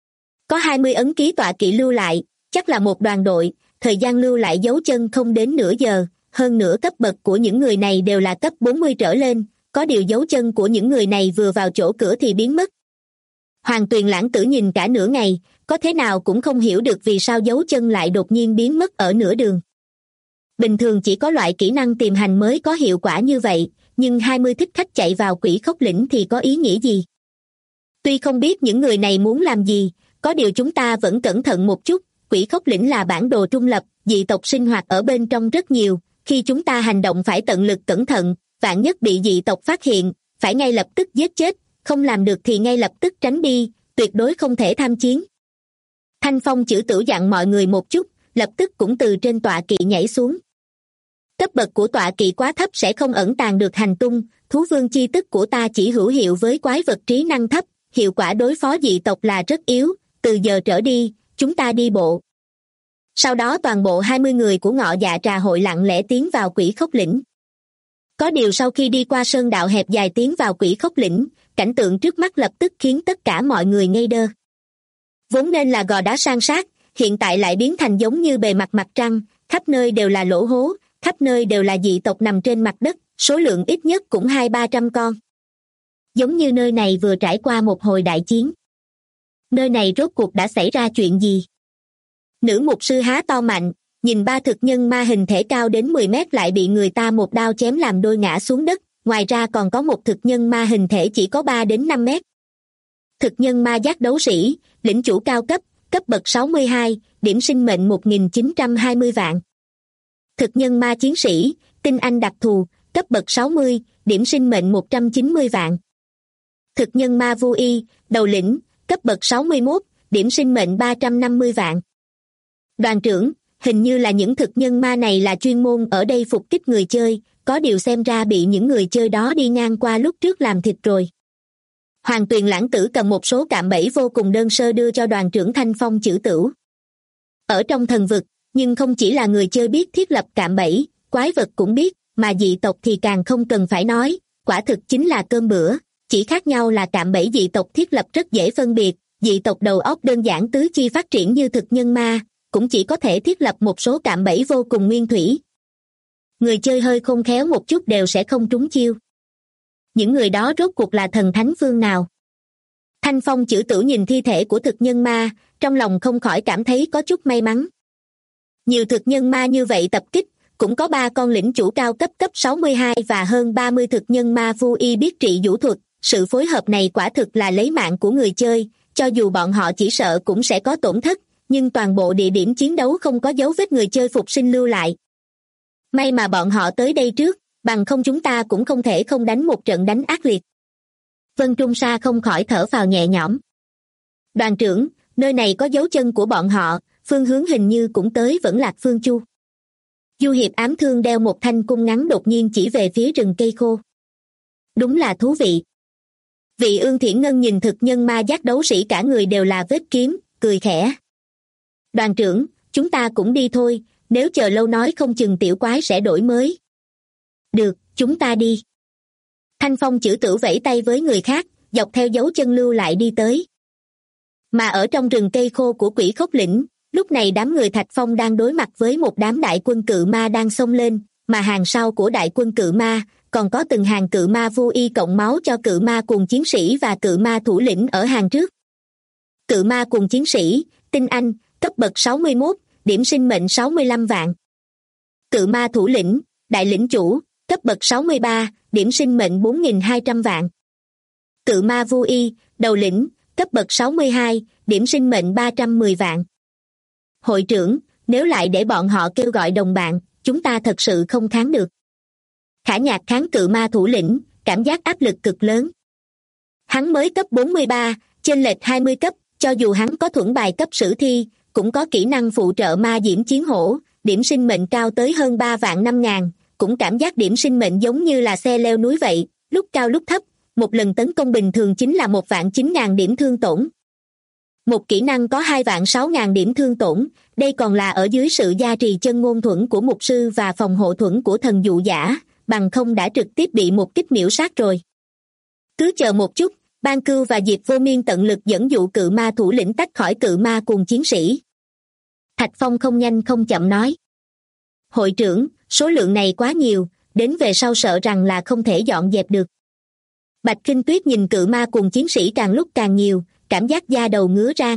Có 20 ấn ký tọa kỵ lưu lại, chắc là một đoàn đội, thời gian lưu lại dấu chân không đến nửa giờ, hơn nữa cấp bậc của những người này đều là cấp 40 trở lên, có điều dấu chân của những người này vừa vào chỗ cửa thì biến mất. Hoàng Tuyền Lãng Tử nhìn cả nửa ngày, có thế nào cũng không hiểu được vì sao dấu chân lại đột nhiên biến mất ở nửa đường. Bình thường chỉ có loại kỹ năng tìm hành mới có hiệu quả như vậy, nhưng 20 thích khách chạy vào Quỷ Khốc Lĩnh thì có ý nghĩa gì? Tuy không biết những người này muốn làm gì, có điều chúng ta vẫn cẩn thận một chút, Quỷ Khốc Lĩnh là bản đồ trung lập, dị tộc sinh hoạt ở bên trong rất nhiều, khi chúng ta hành động phải tận lực cẩn thận, vạn nhất bị dị tộc phát hiện, phải ngay lập tức giết chết, không làm được thì ngay lập tức tránh đi, tuyệt đối không thể tham chiến. Thanh Phong chữ tửu dặn mọi người một chút, lập tức cũng từ trên tọa kỵ nhảy xuống. Cấp bậc của tọa kỵ quá thấp sẽ không ẩn tàng được hành tung, thú vương chi tức của ta chỉ hữu hiệu với quái vật trí năng thấp, hiệu quả đối phó dị tộc là rất yếu, từ giờ trở đi, chúng ta đi bộ. Sau đó toàn bộ 20 người của Ngọ Dạ Trà Hội lặng lẽ tiến vào Quỷ Khốc Lĩnh. Có điều sau khi đi qua sơn đạo hẹp dài tiến vào Quỷ Khốc Lĩnh, cảnh tượng trước mắt lập tức khiến tất cả mọi người ngây đơ. Vốn nên là gò đá san sát, hiện tại lại biến thành giống như bề mặt mặt trăng, khắp nơi đều là lỗ hố, khắp nơi đều là dị tộc nằm trên mặt đất, số lượng ít nhất cũng 200-300 con. Giống như nơi này vừa trải qua một hồi đại chiến. Nơi này rốt cuộc đã xảy ra chuyện gì? Nữ mục sư há to mạnh, nhìn ba thực nhân ma hình thể cao đến 10 mét lại bị người ta một đao chém làm đôi ngã xuống đất, ngoài ra còn có một thực nhân ma hình thể chỉ có 3 đến 5 mét. Thực nhân ma giác đấu sĩ, lĩnh chủ cao cấp, cấp bậc 62, điểm sinh mệnh 1920 vạn. Thực nhân ma chiến sĩ, tinh anh đặc thù, cấp bậc 60, điểm sinh mệnh 190 vạn. Thực nhân ma vô y, đầu lĩnh, cấp bậc 61, điểm sinh mệnh 350 vạn. Đoàn trưởng, hình như là những thực nhân ma này là chuyên môn ở đây phục kích người chơi, có điều xem ra bị những người chơi đó đi ngang qua lúc trước làm thịt rồi. Hoàng Tuyền Lãng Tử cầm một số cạm bẫy vô cùng đơn sơ đưa cho đoàn trưởng Thanh Phong Chữ Tửu. Ở trong thần vực, nhưng không chỉ là người chơi biết thiết lập cạm bẫy, quái vật cũng biết, mà dị tộc thì càng không cần phải nói, quả thực chính là cơm bữa, chỉ khác nhau là cạm bẫy dị tộc thiết lập rất dễ phân biệt, dị tộc đầu óc đơn giản tứ chi phát triển như thực nhân ma, cũng chỉ có thể thiết lập một số cạm bẫy vô cùng nguyên thủy. Người chơi hơi khôn khéo một chút đều sẽ không trúng chiêu. Những người đó rốt cuộc là thần thánh phương nào? Thanh Phong Chữ Tửu nhìn thi thể của thực nhân ma, trong lòng không khỏi cảm thấy có chút may mắn. Nhiều thực nhân ma như vậy tập kích, cũng có 3 con lĩnh chủ cao cấp cấp 62 và hơn 30 thực nhân ma vô y biết trị vũ thuật, sự phối hợp này quả thực là lấy mạng của người chơi, cho dù bọn họ chỉ sợ cũng sẽ có tổn thất, nhưng toàn bộ địa điểm chiến đấu không có dấu vết người chơi phục sinh lưu lại. May mà bọn họ tới đây trước, bằng không chúng ta cũng không thể không đánh một trận đánh ác liệt. Vân Trung Sa không khỏi thở phào nhẹ nhõm. Đoàn trưởng, nơi này có dấu chân của bọn họ, phương hướng hình như cũng tới Vẫn Lạc Phương Chu. Du Hiệp ám thương đeo một thanh cung ngắn đột nhiên chỉ về phía rừng cây khô. Đúng là thú vị. Vị Ương Thiển Ngân nhìn thực nhân ma giác đấu sĩ cả người đều là vết kiếm, cười khẽ. Đoàn trưởng, chúng ta cũng đi thôi, nếu chờ lâu nói không chừng tiểu quái sẽ đổi mới. Được, chúng ta đi. Thanh Phong Chữ Tửu vẫy tay với người khác, dọc theo dấu chân lưu lại đi tới. Mà ở trong rừng cây khô của Quỷ Khốc Lĩnh, lúc này đám người Thạch Phong đang đối mặt với một đám đại quân cự ma đang xông lên, mà hàng sau của đại quân cự ma, còn có từng hàng cự ma vô y cộng máu cho cự ma cùng chiến sĩ và cự ma thủ lĩnh ở hàng trước. Cự ma cùng chiến sĩ, tinh anh, cấp bậc 61, điểm sinh mệnh 65 vạn. Cự ma thủ lĩnh, đại lĩnh chủ, cấp bậc 63, điểm sinh mệnh 4.200 vạn. Cự ma vô y, đầu lĩnh, cấp bậc 62, điểm sinh mệnh 310 vạn. Hội trưởng, nếu lại để bọn họ kêu gọi đồng bạn, chúng ta thật sự không kháng được. Khả Nhạc kháng cự ma thủ lĩnh, cảm giác áp lực cực lớn. Hắn mới cấp 43, chênh lệch 20 cấp, cho dù hắn có thuẫn bài cấp sử thi, cũng có kỹ năng phụ trợ ma diễm chiến hổ, điểm sinh mệnh cao tới hơn 3 vạn 5 ngàn, cũng cảm giác điểm sinh mệnh giống như là xe leo núi vậy, lúc cao lúc thấp, một lần tấn công bình thường chính là 1 vạn 9 ngàn điểm thương tổn. Một kỹ năng có 2 vạn 6 ngàn điểm thương tổn, đây còn là ở dưới sự gia trì chân ngôn thuẫn của mục sư và phòng hộ thuẫn của thần dụ giả, bằng không đã trực tiếp bị một kích miểu sát rồi. Cứ chờ một chút, Ban Cưu và Diệp Vô Miên tận lực dẫn dụ cự ma thủ lĩnh tách khỏi cự ma cùng chiến sĩ. Thạch Phong không nhanh không chậm nói. Hội trưởng, số lượng này quá nhiều, đến về sau sợ rằng là không thể dọn dẹp được. Bạch Kinh Tuyết nhìn cự ma cùng chiến sĩ càng lúc càng nhiều, cảm giác da đầu ngứa rang.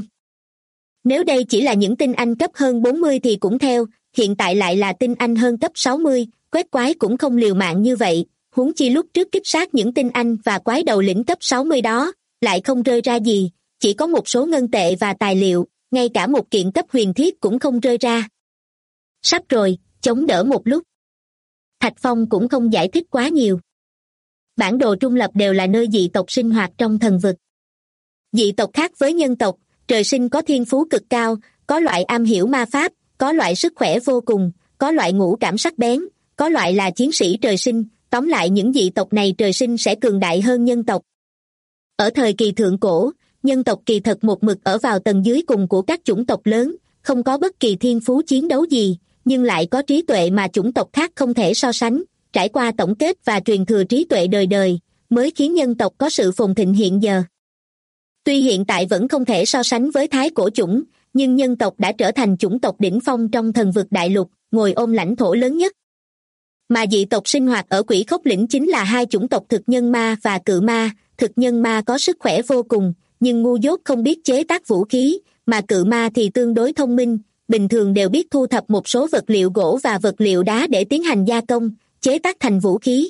Nếu đây chỉ là những tinh anh cấp hơn 40 thì cũng theo, hiện tại lại là tinh anh hơn cấp 60, quét quái cũng không liều mạng như vậy, huống chi lúc trước kích sát những tinh anh và quái đầu lĩnh cấp 60 đó, lại không rơi ra gì, chỉ có một số ngân tệ và tài liệu, ngay cả một kiện cấp huyền thiết cũng không rơi ra. Sắp rồi, chống đỡ một lúc. Thạch Phong cũng không giải thích quá nhiều. Bản đồ trung lập đều là nơi dị tộc sinh hoạt trong thần vực. Dị tộc khác với nhân tộc, trời sinh có thiên phú cực cao, có loại am hiểu ma pháp, có loại sức khỏe vô cùng, có loại ngũ cảm sắc bén, có loại là chiến sĩ trời sinh, tóm lại những dị tộc này trời sinh sẽ cường đại hơn nhân tộc. Ở thời kỳ thượng cổ, nhân tộc kỳ thật một mực ở vào tầng dưới cùng của các chủng tộc lớn, không có bất kỳ thiên phú chiến đấu gì, nhưng lại có trí tuệ mà chủng tộc khác không thể so sánh, trải qua tổng kết và truyền thừa trí tuệ đời đời, mới khiến nhân tộc có sự phồn thịnh hiện giờ. Tuy hiện tại vẫn không thể so sánh với thái cổ chủng, nhưng nhân tộc đã trở thành chủng tộc đỉnh phong trong thần vực đại lục, ngồi ôm lãnh thổ lớn nhất. Mà dị tộc sinh hoạt ở Quỷ Khốc Lĩnh chính là hai chủng tộc thực nhân ma và cự ma. Thực nhân ma có sức khỏe vô cùng, nhưng ngu dốt không biết chế tác vũ khí, mà cự ma thì tương đối thông minh, bình thường đều biết thu thập một số vật liệu gỗ và vật liệu đá để tiến hành gia công, chế tác thành vũ khí.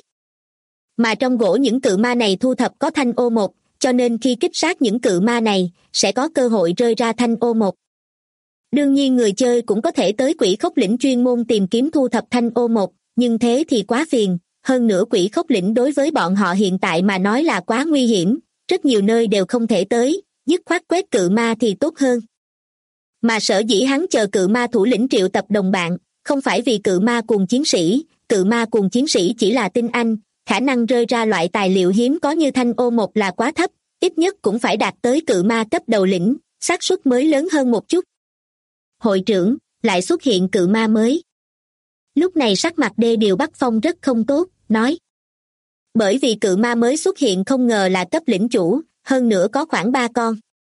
Mà trong gỗ những cự ma này thu thập có thanh ô1, cho nên khi kích sát những cự ma này, sẽ có cơ hội rơi ra thanh ô1. Đương nhiên người chơi cũng có thể tới Quỷ Khốc Lĩnh chuyên môn tìm kiếm thu thập thanh ô1, nhưng thế thì quá phiền, hơn nữa Quỷ Khốc Lĩnh đối với bọn họ hiện tại mà nói là quá nguy hiểm, rất nhiều nơi đều không thể tới, dứt khoát quét cự ma thì tốt hơn. Mà sở dĩ hắn chờ cự ma thủ lĩnh triệu tập đồng bạn, không phải vì cự ma cùng chiến sĩ chỉ là tinh anh, khả năng rơi ra loại tài liệu hiếm có như thanh ô một là quá thấp, ít nhất cũng phải đạt tới cự ma cấp đầu lĩnh, xác suất mới lớn hơn một chút. Hội trưởng, lại xuất hiện cự ma mới. Lúc này sắc mặt Đê Điều Bắc Phong rất không tốt, nói. Bởi vì cự ma mới xuất hiện không ngờ là cấp lĩnh chủ, hơn nữa có khoảng 3 con.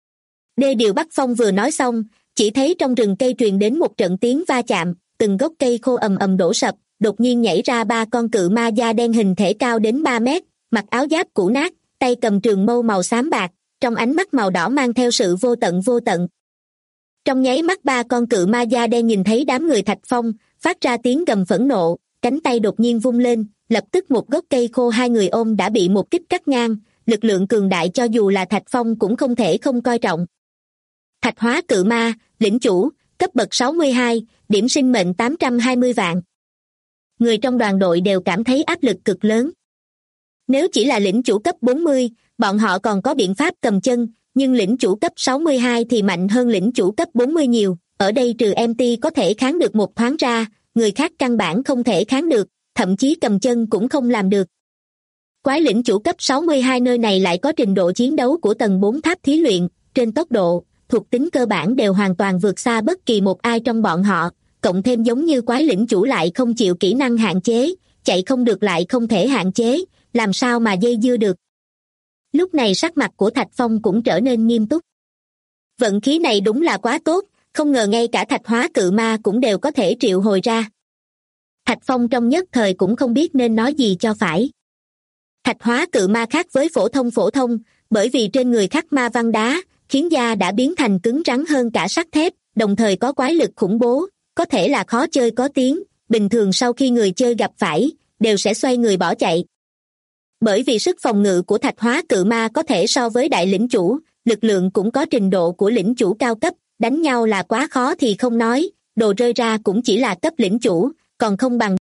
Đê Điều Bắc Phong vừa nói xong, chỉ thấy trong rừng cây truyền đến một trận tiếng va chạm, từng gốc cây khô ầm ầm đổ sập, đột nhiên nhảy ra 3 con cự ma da đen hình thể cao đến 3 mét, mặc áo giáp cũ nát, tay cầm trường mâu màu xám bạc, trong ánh mắt màu đỏ mang theo sự vô tận. Trong nháy mắt 3 con cự ma da đen nhìn thấy đám người Thạch Phong, phát ra tiếng gầm phẫn nộ, cánh tay đột nhiên vung lên, lập tức một gốc cây khô 2 người ôm đã bị một kích cắt ngang, lực lượng cường đại cho dù là Thạch Phong cũng không thể không coi trọng. Thạch hóa cự ma, lĩnh chủ, cấp bậc 62, điểm sinh mệnh 820 vạn. Người trong đoàn đội đều cảm thấy áp lực cực lớn. Nếu chỉ là lĩnh chủ cấp 40, bọn họ còn có biện pháp cầm chân, nhưng lĩnh chủ cấp 62 thì mạnh hơn lĩnh chủ cấp 40 nhiều, ở đây trừ MT có thể kháng được một thoáng ra, người khác căn bản không thể kháng được, thậm chí cầm chân cũng không làm được. Quái lĩnh chủ cấp 62 nơi này lại có trình độ chiến đấu của tầng 4 tháp thí luyện, trên tốc độ, thuộc tính cơ bản đều hoàn toàn vượt xa bất kỳ một ai trong bọn họ, cộng thêm giống như quái lĩnh chủ lại không chịu kỹ năng hạn chế, chạy không được lại không thể hạn chế, làm sao mà dây dưa được. Lúc này sắc mặt của Thạch Phong cũng trở nên nghiêm túc. Vận khí này đúng là quá tốt, không ngờ ngay cả thạch hóa cự ma cũng đều có thể triệu hồi ra. Thạch Phong trong nhất thời cũng không biết nên nói gì cho phải. Thạch hóa cự ma khác với phổ thông, bởi vì trên người khắc ma văn đá, khiến da đã biến thành cứng rắn hơn cả sắt thép, đồng thời có quái lực khủng bố, có thể là khó chơi có tiếng, bình thường sau khi người chơi gặp phải, đều sẽ xoay người bỏ chạy. Bởi vì sức phòng ngự của thạch hóa cự ma có thể so với đại lĩnh chủ, lực lượng cũng có trình độ của lĩnh chủ cao cấp, đánh nhau là quá khó thì không nói, đồ rơi ra cũng chỉ là cấp lĩnh chủ, còn không bằng.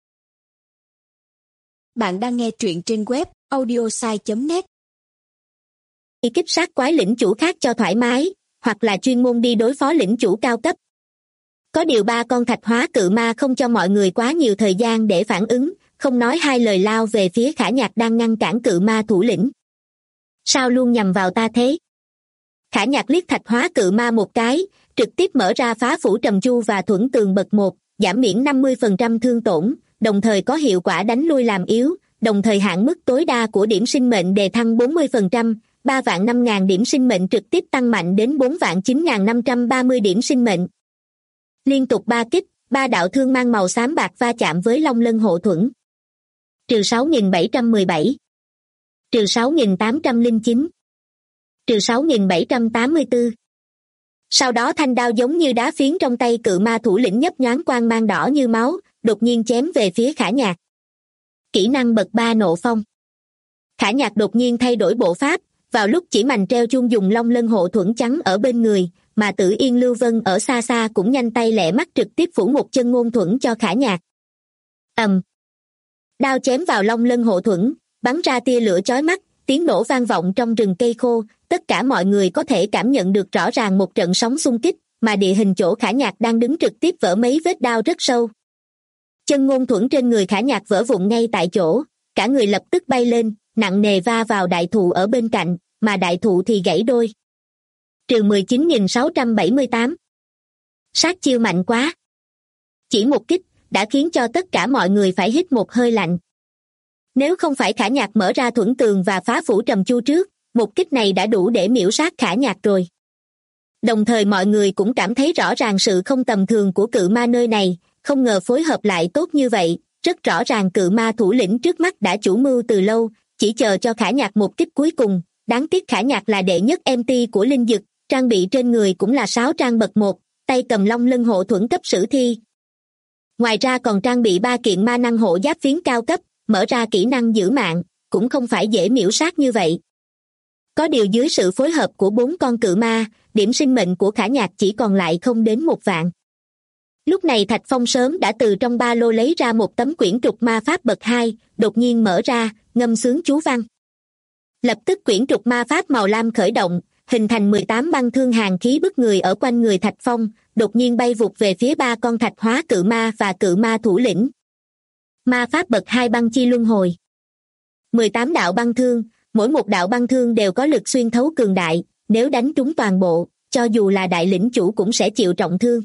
Bạn đang nghe truyện trên web audiosai.net. Đi kích sát quái lĩnh chủ khác cho thoải mái, hoặc là chuyên môn đi đối phó lĩnh chủ cao cấp. Có điều 3 con thạch hóa cự ma không cho mọi người quá nhiều thời gian để phản ứng, không nói hai lời lao về phía Khả Nhạc đang ngăn cản cự ma thủ lĩnh. Sao luôn nhằm vào ta thế? Khả Nhạc liếc thạch hóa cự ma một cái, trực tiếp mở ra phá phủ trầm chu và thuẫn tường bậc 1, giảm miễn 50% thương tổn, đồng thời có hiệu quả đánh lui làm yếu, đồng thời hạn mức tối đa của điểm sinh mệnh đề thăng 40%, 3.500.000 điểm sinh mệnh trực tiếp tăng mạnh đến 4.9.530 điểm sinh mệnh. Liên tục 3 kích, 3 đạo thương mang màu xám bạc va chạm với Long Lân hộ thuẫn. Trừ 6.717. Trừ 6.809. Trừ 6.784. Sau đó thanh đao giống như đá phiến trong tay cự ma thủ lĩnh nhấp nhoáng quang mang đỏ như máu, đột nhiên chém về phía Khả Nhạc. Kỹ năng bậc 3 nộ phong. Khả Nhạc đột nhiên thay đổi bộ pháp, vào lúc chỉ mành treo chuông dùng Long Lân hộ thuẫn trắng ở bên người, mà Tử Yên Lưu Vân ở xa xa cũng nhanh tay lẹ mắt trực tiếp phủ một chân ngôn thuẫn cho Khả Nhạc. Đao chém vào Long Lân hộ thuẫn, bắn ra tia lửa chói mắt, tiếng nổ vang vọng trong rừng cây khô, tất cả mọi người có thể cảm nhận được rõ ràng một trận sóng xung kích, mà địa hình chỗ Khả Nhạc đang đứng trực tiếp vỡ mấy vết đao rất sâu. Chân ngôn thuẫn trên người Khả Nhạc vỡ vụn ngay tại chỗ, cả người lập tức bay lên, nặng nề va vào đại thụ ở bên cạnh, mà đại thụ thì gãy đôi. Trừ 19.678. Sát chiêu mạnh quá. Chỉ một kích, đã khiến cho tất cả mọi người phải hít một hơi lạnh. Nếu không phải Khả Nhạc mở ra thuẫn tường và phá phủ trầm chu trước, một kích này đã đủ để miễu sát Khả Nhạc rồi. Đồng thời mọi người cũng cảm thấy rõ ràng sự không tầm thường của cự ma nơi này, không ngờ phối hợp lại tốt như vậy, rất rõ ràng cự ma thủ lĩnh trước mắt đã chủ mưu từ lâu, chỉ chờ cho Khả Nhạc một kích cuối cùng. Đáng tiếc Khả Nhạc là đệ nhất MT của Linh Dực, trang bị trên người cũng là 6 trang bậc 1, tay cầm Long Lân hộ thuẫn cấp sử thi. Ngoài ra còn trang bị 3 kiện ma năng hộ giáp phiến cao cấp, mở ra kỹ năng giữ mạng, cũng không phải dễ miễu sát như vậy. Có điều dưới sự phối hợp của 4 con cự ma, điểm sinh mệnh của Khả Nhạc chỉ còn lại không đến 1 vạn. Lúc này Thạch Phong sớm đã từ trong ba lô lấy ra một tấm quyển trục ma pháp bậc 2, đột nhiên mở ra, ngâm sướng chú văn. Lập tức quyển trục ma pháp màu lam khởi động, hình thành 18 băng thương hàng khí bức người ở quanh người Thạch Phong, đột nhiên bay vụt về phía ba con thạch hóa cự ma và cự ma thủ lĩnh. Ma pháp bậc 2 băng chi luân hồi. 18 đạo băng thương, mỗi một đạo băng thương đều có lực xuyên thấu cường đại, nếu đánh trúng toàn bộ, cho dù là đại lĩnh chủ cũng sẽ chịu trọng thương.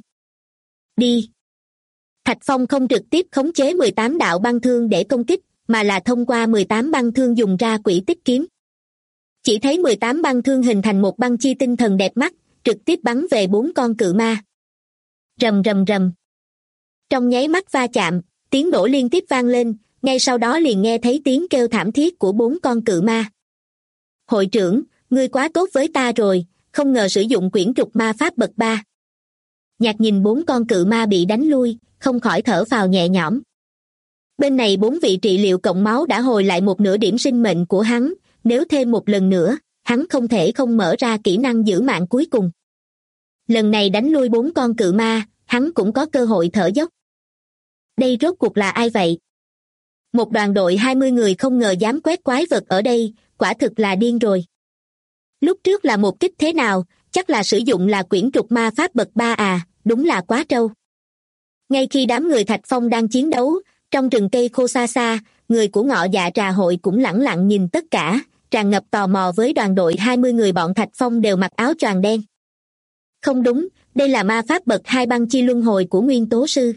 Đi! Thạch Phong không trực tiếp khống chế 18 đạo băng thương để công kích, mà là thông qua 18 băng thương dùng ra quỷ tích kiếm. Chỉ thấy 18 băng thương hình thành một băng chi tinh thần đẹp mắt, trực tiếp bắn về 4 con cự ma. Rầm rầm rầm. Trong nháy mắt va chạm, tiếng nổ liên tiếp vang lên, ngay sau đó liền nghe thấy tiếng kêu thảm thiết của 4 con cự ma. Hội trưởng, ngươi quá tốt với ta rồi, không ngờ sử dụng quyển trục ma pháp bậc 3. Nhạc nhìn 4 con cự ma bị đánh lui, không khỏi thở phào nhẹ nhõm. Bên này 4 vị trị liệu cộng máu đã hồi lại một nửa điểm sinh mệnh của hắn, nếu thêm một lần nữa, hắn không thể không mở ra kỹ năng giữ mạng cuối cùng. Lần này đánh lui 4 con cự ma, hắn cũng có cơ hội thở dốc. Đây rốt cuộc là ai vậy? Một đoàn đội 20 người không ngờ dám quét quái vật ở đây, quả thực là điên rồi. Lúc trước là một kích thế nào, chắc là sử dụng là quyển trục ma pháp bậc 3 à, đúng là quá trâu. Ngay khi đám người Thạch Phong đang chiến đấu, trong rừng cây khô xa xa, người của Ngọ Dạ Trà Hội cũng lẳng lặng nhìn tất cả, tràn ngập tò mò với đoàn đội 20 người bọn Thạch Phong đều mặc áo choàng đen. Không đúng, đây là ma pháp bậc 2 băng chi luân hồi của Nguyên Tố Sư.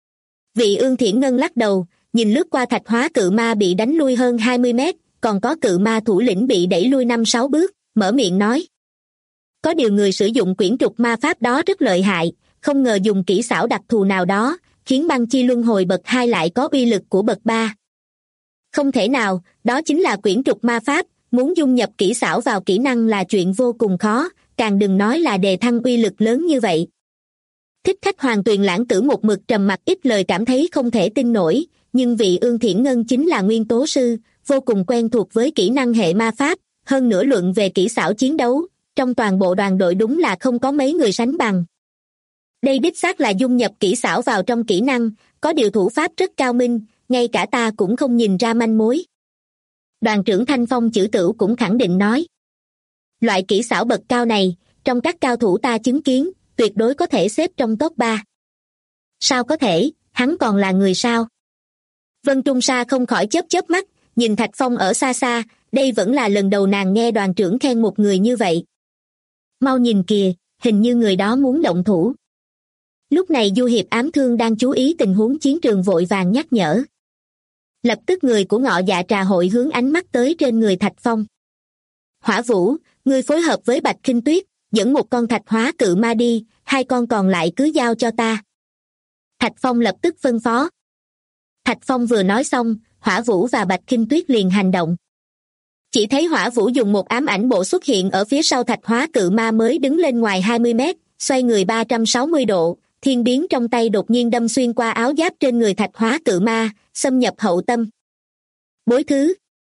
Vị Ương Thiển Ngân lắc đầu, nhìn lướt qua thạch hóa cự ma bị đánh lui hơn 20 mét, còn có cự ma thủ lĩnh bị đẩy lui 5-6 bước, mở miệng nói. Có điều người sử dụng quyển trục ma pháp đó rất lợi hại, không ngờ dùng kỹ xảo đặc thù nào đó, khiến băng chi luân hồi bậc 2 lại có uy lực của bậc 3. Không thể nào, đó chính là quyển trục ma pháp, muốn dung nhập kỹ xảo vào kỹ năng là chuyện vô cùng khó, càng đừng nói là đề thăng uy lực lớn như vậy. Thích Khách Hoàng Tuyền Lãng Tử một mực trầm mặc ít lời cảm thấy không thể tin nổi, nhưng vị Ương Thiển Ngân chính là nguyên tố sư, vô cùng quen thuộc với kỹ năng hệ ma pháp, hơn nữa luận về kỹ xảo chiến đấu, trong toàn bộ đoàn đội đúng là không có mấy người sánh bằng. Đây đích xác là dung nhập kỹ xảo vào trong kỹ năng, có điều thủ pháp rất cao minh, ngay cả ta cũng không nhìn ra manh mối. Đoàn trưởng Thanh Phong Chữ Tửu cũng khẳng định nói. Loại kỹ xảo bậc cao này, trong các cao thủ ta chứng kiến, tuyệt đối có thể xếp trong top 3. Sao có thể, hắn còn là người sao? Vân Trung Sa không khỏi chớp mắt, nhìn Thạch Phong ở xa xa, đây vẫn là lần đầu nàng nghe đoàn trưởng khen một người như vậy. Mau nhìn kìa, hình như người đó muốn động thủ. Lúc này Du Hiệp Ám Thương đang chú ý tình huống chiến trường vội vàng nhắc nhở. Lập tức người của Ngọ Dạ Trà Hội hướng ánh mắt tới trên người Thạch Phong. Hỏa Vũ, ngươi phối hợp với Bạch Khinh Tuyết, dẫn một con thạch hóa cự ma đi, 2 con còn lại cứ giao cho ta. Thạch Phong lập tức phân phó. Thạch Phong vừa nói xong, Hỏa Vũ và Bạch Khinh Tuyết liền hành động. Chỉ thấy Hỏa Vũ dùng một ám ảnh bộ xuất hiện ở phía sau thạch hóa cự ma mới đứng lên ngoài 20 mét, xoay người 360 độ, thiên biến trong tay đột nhiên đâm xuyên qua áo giáp trên người thạch hóa cự ma, xâm nhập hậu tâm. Bối thứ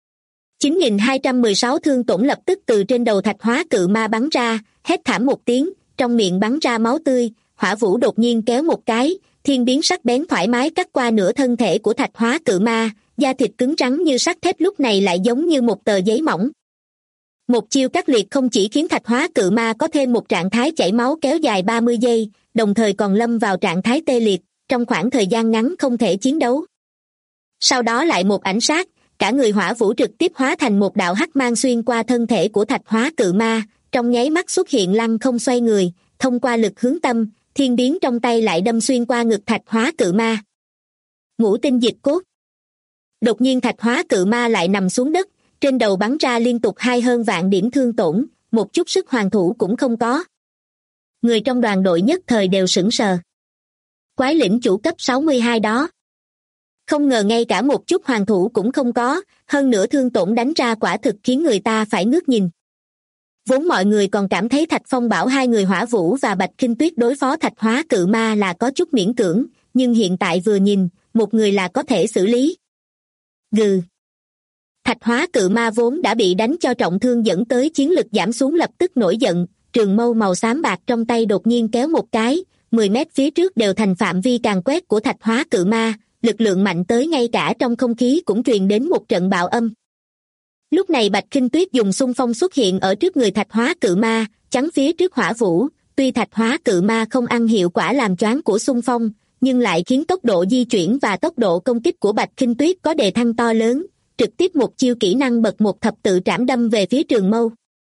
9216 thương tổn lập tức từ trên đầu thạch hóa cự ma bắn ra, hét thảm một tiếng, trong miệng bắn ra máu tươi, Hỏa Vũ đột nhiên kéo một cái, thiên biến sắc bén thoải mái cắt qua nửa thân thể của thạch hóa cự ma, da thịt cứng rắn như sắt thép lúc này lại giống như một tờ giấy mỏng. Một chiêu cắt liệt không chỉ khiến thạch hóa cự ma có thêm một trạng thái chảy máu kéo dài 30 giây, đồng thời còn lâm vào trạng thái tê liệt, trong khoảng thời gian ngắn không thể chiến đấu. Sau đó lại một ảnh sát, cả người Hỏa Vũ trực tiếp hóa thành một đạo hắc mang xuyên qua thân thể của thạch hóa cự ma, trong nháy mắt xuất hiện lăng không xoay người, thông qua lực hướng tâm, thiên biến trong tay lại đâm xuyên qua ngực thạch hóa cự ma. Ngũ tinh dịch cốt. Đột nhiên thạch hóa cự ma lại nằm xuống đất, trên đầu bắn ra liên tục 2 hơn vạn điểm thương tổn, một chút sức hoàn thủ cũng không có. Người trong đoàn đội nhất thời đều sững sờ. Quái lĩnh chủ cấp 62 đó. Không ngờ ngay cả một chút hoàn thủ cũng không có, hơn nữa thương tổn đánh ra quả thực khiến người ta phải ngước nhìn. Vốn mọi người còn cảm thấy Thạch Phong bảo 2 người Hỏa Vũ và Bạch Khinh Tuyết đối phó thạch hóa cự ma là có chút miễn cưỡng, nhưng hiện tại vừa nhìn, một người là có thể xử lý. Gừ. Thạch hóa cự ma vốn đã bị đánh cho trọng thương dẫn tới chiến lực giảm xuống lập tức nổi giận, trường mâu màu xám bạc trong tay đột nhiên kéo một cái, 10 mét phía trước đều thành phạm vi càn quét của thạch hóa cự ma, lực lượng mạnh tới ngay cả trong không khí cũng truyền đến một trận bạo âm. Lúc này Bạch Khinh Tuyết dùng xung phong xuất hiện ở trước người Thạch Hóa Cự Ma, chắn phía trước Hỏa Vũ. Tuy Thạch Hóa Cự Ma không ăn hiệu quả làm choáng của xung phong, nhưng lại khiến tốc độ di chuyển và tốc độ công kích của Bạch Khinh Tuyết có đề thăng to lớn, trực tiếp một chiêu kỹ năng bậc một thập tự trảm đâm về phía Trường Mâu.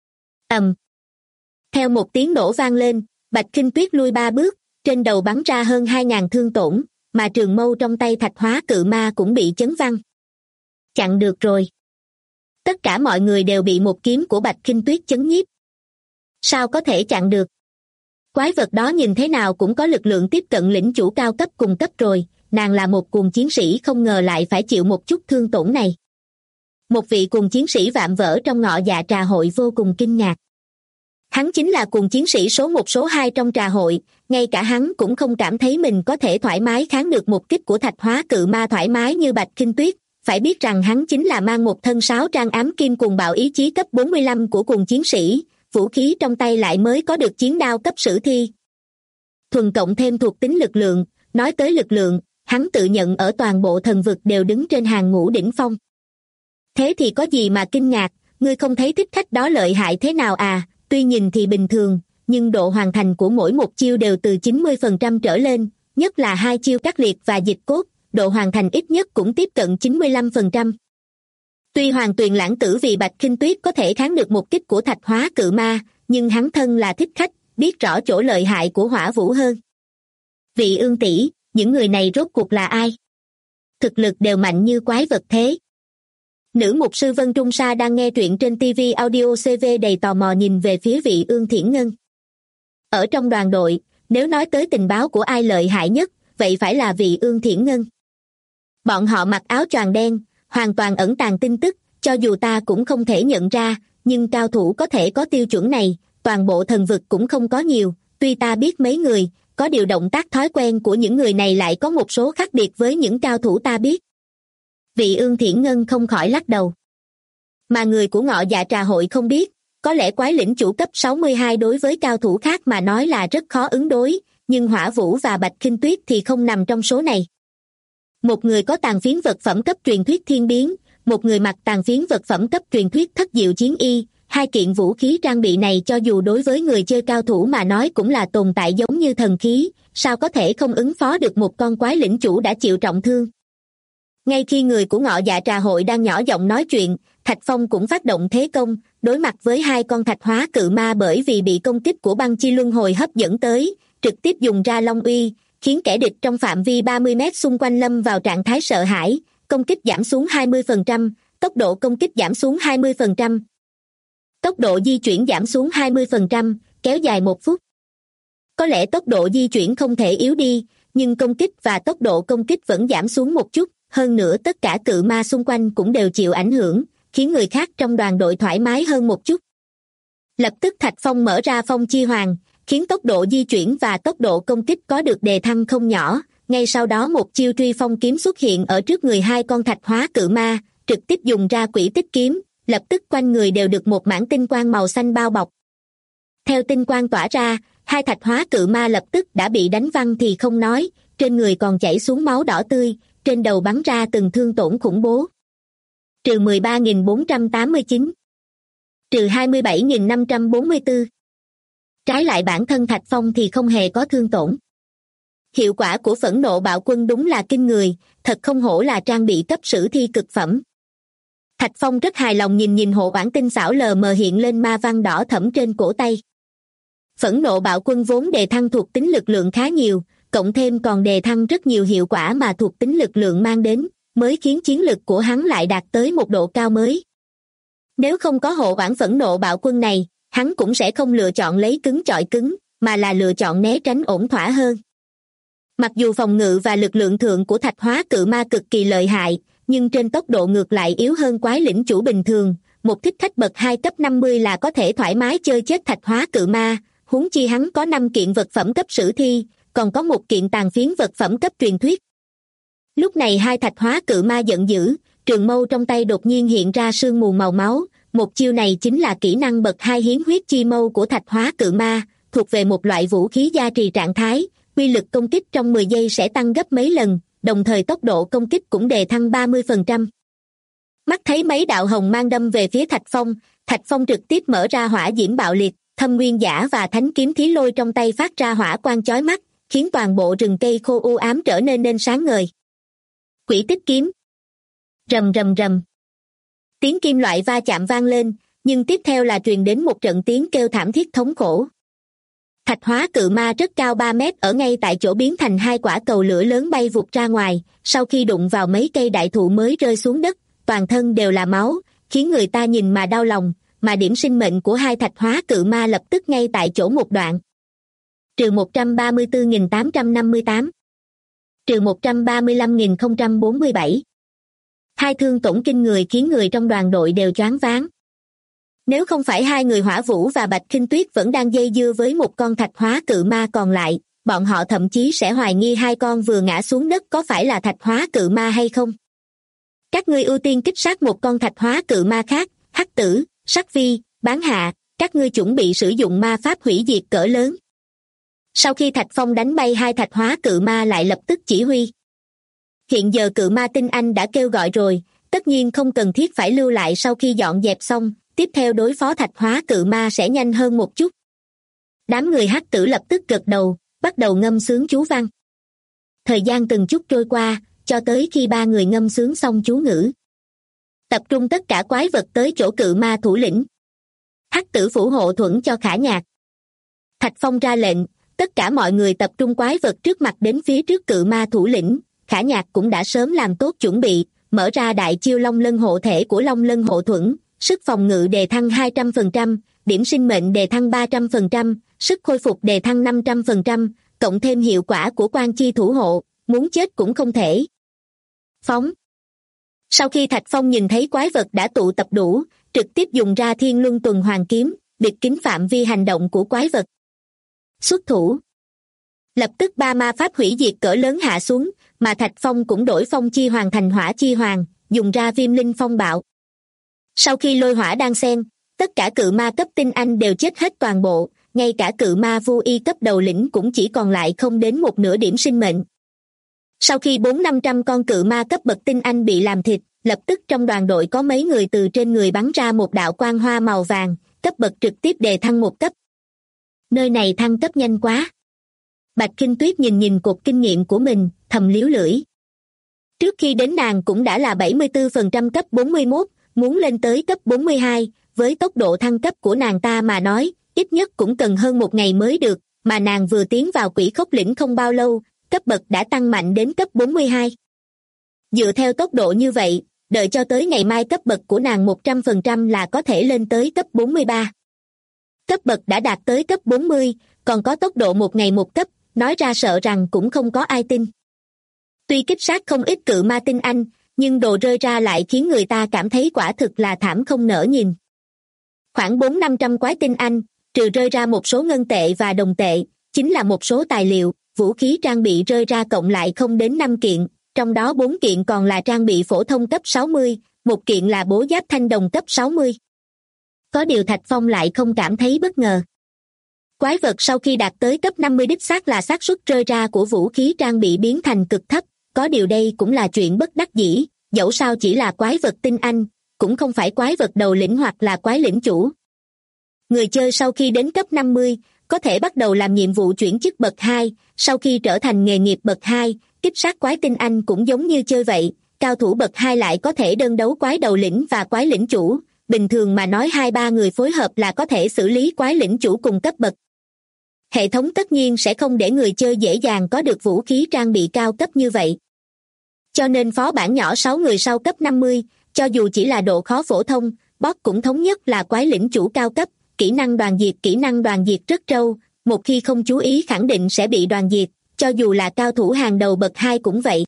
Theo một tiếng nổ vang lên, Bạch Khinh Tuyết lui 3 bước, trên đầu bắn ra hơn 2.000 thương tổn, mà trường mâu trong tay Thạch Hóa Cự Ma cũng bị chấn văng. Chặn được rồi. Tất cả mọi người đều bị một kiếm của Bạch Khinh Tuyết chấn nhiếp. Sao có thể chặn được? Quái vật đó nhìn thế nào cũng có lực lượng tiếp cận lĩnh chủ cao cấp cùng cấp rồi, nàng là một cuồng chiến sĩ không ngờ lại phải chịu một chút thương tổn này. Một vị cuồng chiến sĩ vạm vỡ trong ngọ dạ trà hội vô cùng kinh ngạc. Hắn chính là cuồng chiến sĩ số 1 số 2 trong trà hội, ngay cả hắn cũng không cảm thấy mình có thể thoải mái kháng được một kích của Thạch Hóa Cự Ma thoải mái như Bạch Khinh Tuyết. Phải biết rằng hắn chính là mang một thân sáo trang ám kim cuồng bạo ý chí cấp 45 của cuồng chiến sĩ, vũ khí trong tay lại mới có được chiến đao cấp sử thi. Thuần cộng thêm thuộc tính lực lượng, nói tới lực lượng, hắn tự nhận ở toàn bộ thần vực đều đứng trên hàng ngũ đỉnh phong. Thế thì có gì mà kinh ngạc, ngươi không thấy thích khách đó lợi hại thế nào à? Tuy nhìn thì bình thường, nhưng độ hoàn thành của mỗi một chiêu đều từ 90% trở lên, nhất là 2 chiêu cắt liệt và dịch cốt, độ hoàn thành ít nhất cũng tiếp cận 95%. Tuy Hoàng Tuyền Lãng tử vì Bạch Khinh Tuyết có thể kháng được một kích của Thạch Hóa Cự Ma, nhưng hắn thân là thích khách, biết rõ chỗ lợi hại của Hỏa Vũ hơn. Vị Ương tỷ, những người này rốt cuộc là ai? Thực lực đều mạnh như quái vật thế. Nữ mục sư Vân Trung Sa đang nghe truyện trên TV Audio CV đầy tò mò nhìn về phía vị Ương Thiển Ngân. Ở trong đoàn đội, nếu nói tới tình báo của ai lợi hại nhất, vậy phải là vị Ương Thiển Ngân. Bọn họ mặc áo choàng đen, hoàn toàn ẩn tàng tin tức, cho dù ta cũng không thể nhận ra, nhưng cao thủ có thể có tiêu chuẩn này, toàn bộ thần vực cũng không có nhiều, tuy ta biết mấy người, có điều động tác thói quen của những người này lại có một số khác biệt với những cao thủ ta biết. Vị Ương Thiển Ngân không khỏi lắc đầu. Mà người của ngọ dạ trà hội không biết, có lẽ quái lĩnh chủ cấp 62 đối với cao thủ khác mà nói là rất khó ứng đối, nhưng Hỏa Vũ và Bạch Khinh Tuyết thì không nằm trong số này. Một người có tàn phiến vật phẩm cấp truyền thuyết thiên biến, một người mặc tàn phiến vật phẩm cấp truyền thuyết thất diệu chiến y, hai kiện vũ khí trang bị này cho dù đối với người chơi cao thủ mà nói cũng là tồn tại giống như thần khí, sao có thể không ứng phó được một con quái lĩnh chủ đã chịu trọng thương. Ngay khi người của ngọ dạ trà hội đang nhỏ giọng nói chuyện, Thạch Phong cũng phát động thế công, đối mặt với hai con Thạch Hóa Cự Ma bởi vì bị công kích của băng chi luân hồi hấp dẫn tới, trực tiếp dùng ra Long Uy, khiến kẻ địch trong phạm vi 30 mét xung quanh lâm vào trạng thái sợ hãi, công kích giảm xuống 20%, tốc độ công kích giảm xuống 20%. Tốc độ di chuyển giảm xuống 20%, kéo dài 1 phút. Có lẽ tốc độ di chuyển không thể yếu đi, nhưng công kích và tốc độ công kích vẫn giảm xuống một chút, hơn nữa tất cả cự ma xung quanh cũng đều chịu ảnh hưởng, khiến người khác trong đoàn đội thoải mái hơn một chút. Lập tức Thạch Phong mở ra phong chi hoàng, khiến tốc độ di chuyển và tốc độ công kích có được đề thăng không nhỏ, ngay sau đó một chiêu truy phong kiếm xuất hiện ở trước người hai con Thạch Hóa Cự Ma, trực tiếp dùng ra quỷ tích kiếm, lập tức quanh người đều được một mảng tinh quang màu xanh bao bọc. Theo tinh quang tỏa ra, hai Thạch Hóa Cự Ma lập tức đã bị đánh văng thì không nói, trên người còn chảy xuống máu đỏ tươi, trên đầu bắn ra từng thương tổn khủng bố. Trừ 13.489. Trừ 27.544. Trái lại bản thân Thạch Phong thì không hề có thương tổn. Hiệu quả của phẫn nộ bạo quân đúng là kinh người, thật không hổ là trang bị cấp sử thi cực phẩm. Thạch Phong rất hài lòng nhìn hộ oản tinh xảo lờ mờ hiện lên ma văn đỏ thẫm trên cổ tay. Phẫn nộ bạo quân vốn đề thăng thuộc tính lực lượng khá nhiều, cộng thêm còn đề thăng rất nhiều hiệu quả mà thuộc tính lực lượng mang đến, mới khiến chiến lực của hắn lại đạt tới một độ cao mới. Nếu không có hộ oản phẫn nộ bạo quân này, hắn cũng sẽ không lựa chọn lấy cứng chọi cứng, mà là lựa chọn né tránh ổn thỏa hơn. Mặc dù phòng ngự và lực lượng thượng của Thạch Hóa Cự Ma cực kỳ lợi hại, nhưng trên tốc độ ngược lại yếu hơn quái lĩnh chủ bình thường, một thích khách bậc 2 cấp 50 là có thể thoải mái chơi chết Thạch Hóa Cự Ma, huống chi hắn có 5 kiện vật phẩm cấp sử thi, còn có 1 kiện tàn phiến vật phẩm cấp truyền thuyết. Lúc này hai Thạch Hóa Cự Ma giận dữ, trường mâu trong tay đột nhiên hiện ra sương mù màu máu, một chiêu này chính là kỹ năng bậc 2 hiến huyết chi mâu của Thạch Hóa Cự Ma, thuộc về một loại vũ khí gia trì trạng thái, uy lực công kích trong 10 giây sẽ tăng gấp mấy lần, đồng thời tốc độ công kích cũng đề thăng 30%. Mắt thấy mấy đạo hồng mang đâm về phía Thạch Phong trực tiếp mở ra hỏa diễm bạo liệt, thâm nguyên giả và thánh kiếm thí lôi trong tay phát ra hỏa quang chói mắt, khiến toàn bộ rừng cây khô u ám trở nên sáng ngời. Quỷ tích kiếm. Rầm rầm rầm. Tiếng kim loại va chạm vang lên, nhưng tiếp theo là truyền đến một trận tiếng kêu thảm thiết thống khổ. Thạch hóa cự ma rất cao 3 mét ở ngay tại chỗ biến thành hai quả cầu lửa lớn bay vụt ra ngoài, sau khi đụng vào mấy cây đại thụ mới rơi xuống đất, toàn thân đều là máu, khiến người ta nhìn mà đau lòng, mà điểm sinh mệnh của hai thạch hóa cự ma lập tức ngay tại chỗ một đoạn. Trừ 134.858. Trừ 135.047. Hai thương tổn kinh người khiến người trong đoàn đội đều choáng váng. Nếu không phải hai người Hỏa Vũ và Bạch Khinh Tuyết vẫn đang dây dưa với một con thạch hóa cự ma còn lại, bọn họ thậm chí sẽ hoài nghi hai con vừa ngã xuống đất có phải là thạch hóa cự ma hay không. Các ngươi ưu tiên kích sát một con thạch hóa cự ma khác, Hắc Tử, Sắc Vi, Bán Hạ, các ngươi chuẩn bị sử dụng ma pháp hủy diệt cỡ lớn. Sau khi Thạch Phong đánh bay hai thạch hóa cự ma lại lập tức chỉ huy. Hiện giờ cự ma tinh anh đã kêu gọi rồi, tất nhiên không cần thiết phải lưu lại sau khi dọn dẹp xong, tiếp theo đối phó thạch hóa cự ma sẽ nhanh hơn một chút. Đám người Hắc Tử lập tức gật đầu, bắt đầu ngâm sướng chú văn. Thời gian từng chút trôi qua, cho tới khi ba người ngâm sướng xong chú ngữ. Tập trung tất cả quái vật tới chỗ cự ma thủ lĩnh. Hắc Tử phù hộ thuẫn cho Khả Nhạc. Thạch Phong ra lệnh, tất cả mọi người tập trung quái vật trước mặt đến phía trước cự ma thủ lĩnh. Khả Nhạc cũng đã sớm làm tốt chuẩn bị, mở ra đại chiêu Long Lân hộ thể của Long Lân hộ thuẫn, sức phòng ngự đề thăng 200%, điểm sinh mệnh đề thăng 300%, sức khôi phục đề thăng 500%, cộng thêm hiệu quả của quan chi thủ hộ, muốn chết cũng không thể. Phóng. Sau khi Thạch Phong nhìn thấy quái vật đã tụ tập đủ, trực tiếp dùng ra Thiên Luân Tuần Hoàn Kiếm, bịt kín phạm vi hành động của quái vật. Xuất thủ. Lập tức ba ma pháp hủy diệt cỡ lớn hạ xuống, mà Thạch Phong cũng đổi phong chi hoàng thành hỏa chi hoàng, dùng ra Viêm Linh Phong Bạo. Sau khi lôi hỏa đan xen, tất cả cự ma cấp tinh anh đều chết hết toàn bộ, ngay cả cự ma vô y cấp đầu lĩnh cũng chỉ còn lại không đến một nửa điểm sinh mệnh. Sau khi 400-500 con cự ma cấp bậc tinh anh bị làm thịt, lập tức trong đoàn đội có mấy người từ trên người bắn ra một đạo quang hoa màu vàng, cấp bậc trực tiếp đề thăng một cấp. Nơi này thăng cấp nhanh quá. Bạch Khinh Tuyết nhìn cột kinh nghiệm của mình, thầm liếu lưỡi. Trước khi đến nàng cũng đã là 74% cấp 41, muốn lên tới cấp 42, với tốc độ thăng cấp của nàng ta mà nói, ít nhất cũng cần hơn một ngày mới được, mà nàng vừa tiến vào Quỷ Khốc lĩnh không bao lâu, cấp bậc đã tăng mạnh đến cấp 42. Dựa theo tốc độ như vậy, đợi cho tới ngày mai cấp bậc của nàng 100% là có thể lên tới cấp 43. Cấp bậc đã đạt tới cấp 40, còn có tốc độ một ngày một cấp, nói ra sợ rằng cũng không có ai tin. Tuy kích sát không ít cự ma tinh anh, nhưng đồ rơi ra lại khiến người ta cảm thấy quả thực là thảm không nỡ nhìn. Khoảng 400-500 quái tinh anh, trừ rơi ra một số ngân tệ và đồng tệ, chính là một số tài liệu, vũ khí trang bị rơi ra cộng lại không đến 5 kiện, trong đó 4 kiện còn là trang bị phổ thông cấp 60, một kiện là bố giáp thanh đồng cấp 60. Có điều Thạch Phong lại không cảm thấy bất ngờ. Quái vật sau khi đạt tới cấp 50 đích xác là xác suất rơi ra của vũ khí trang bị biến thành cực thấp, có điều đây cũng là chuyện bất đắc dĩ, dẫu sao chỉ là quái vật tinh anh, cũng không phải quái vật đầu lĩnh hoặc là quái lĩnh chủ. Người chơi sau khi đến cấp 50, có thể bắt đầu làm nhiệm vụ chuyển chức bậc 2, sau khi trở thành nghề nghiệp bậc 2, kích sát quái tinh anh cũng giống như chơi vậy, cao thủ bậc 2 lại có thể đơn đấu quái đầu lĩnh và quái lĩnh chủ, bình thường mà nói 2-3 người phối hợp là có thể xử lý quái lĩnh chủ cùng cấp bậc. Hệ thống tất nhiên sẽ không để người chơi dễ dàng có được vũ khí trang bị cao cấp như vậy. Cho nên phó bản nhỏ 6 người sau cấp 50, cho dù chỉ là độ khó phổ thông, boss cũng thống nhất là quái lĩnh chủ cao cấp, kỹ năng đoàn diệt rất trâu, một khi không chú ý khẳng định sẽ bị đoàn diệt, cho dù là cao thủ hàng đầu bậc 2 cũng vậy.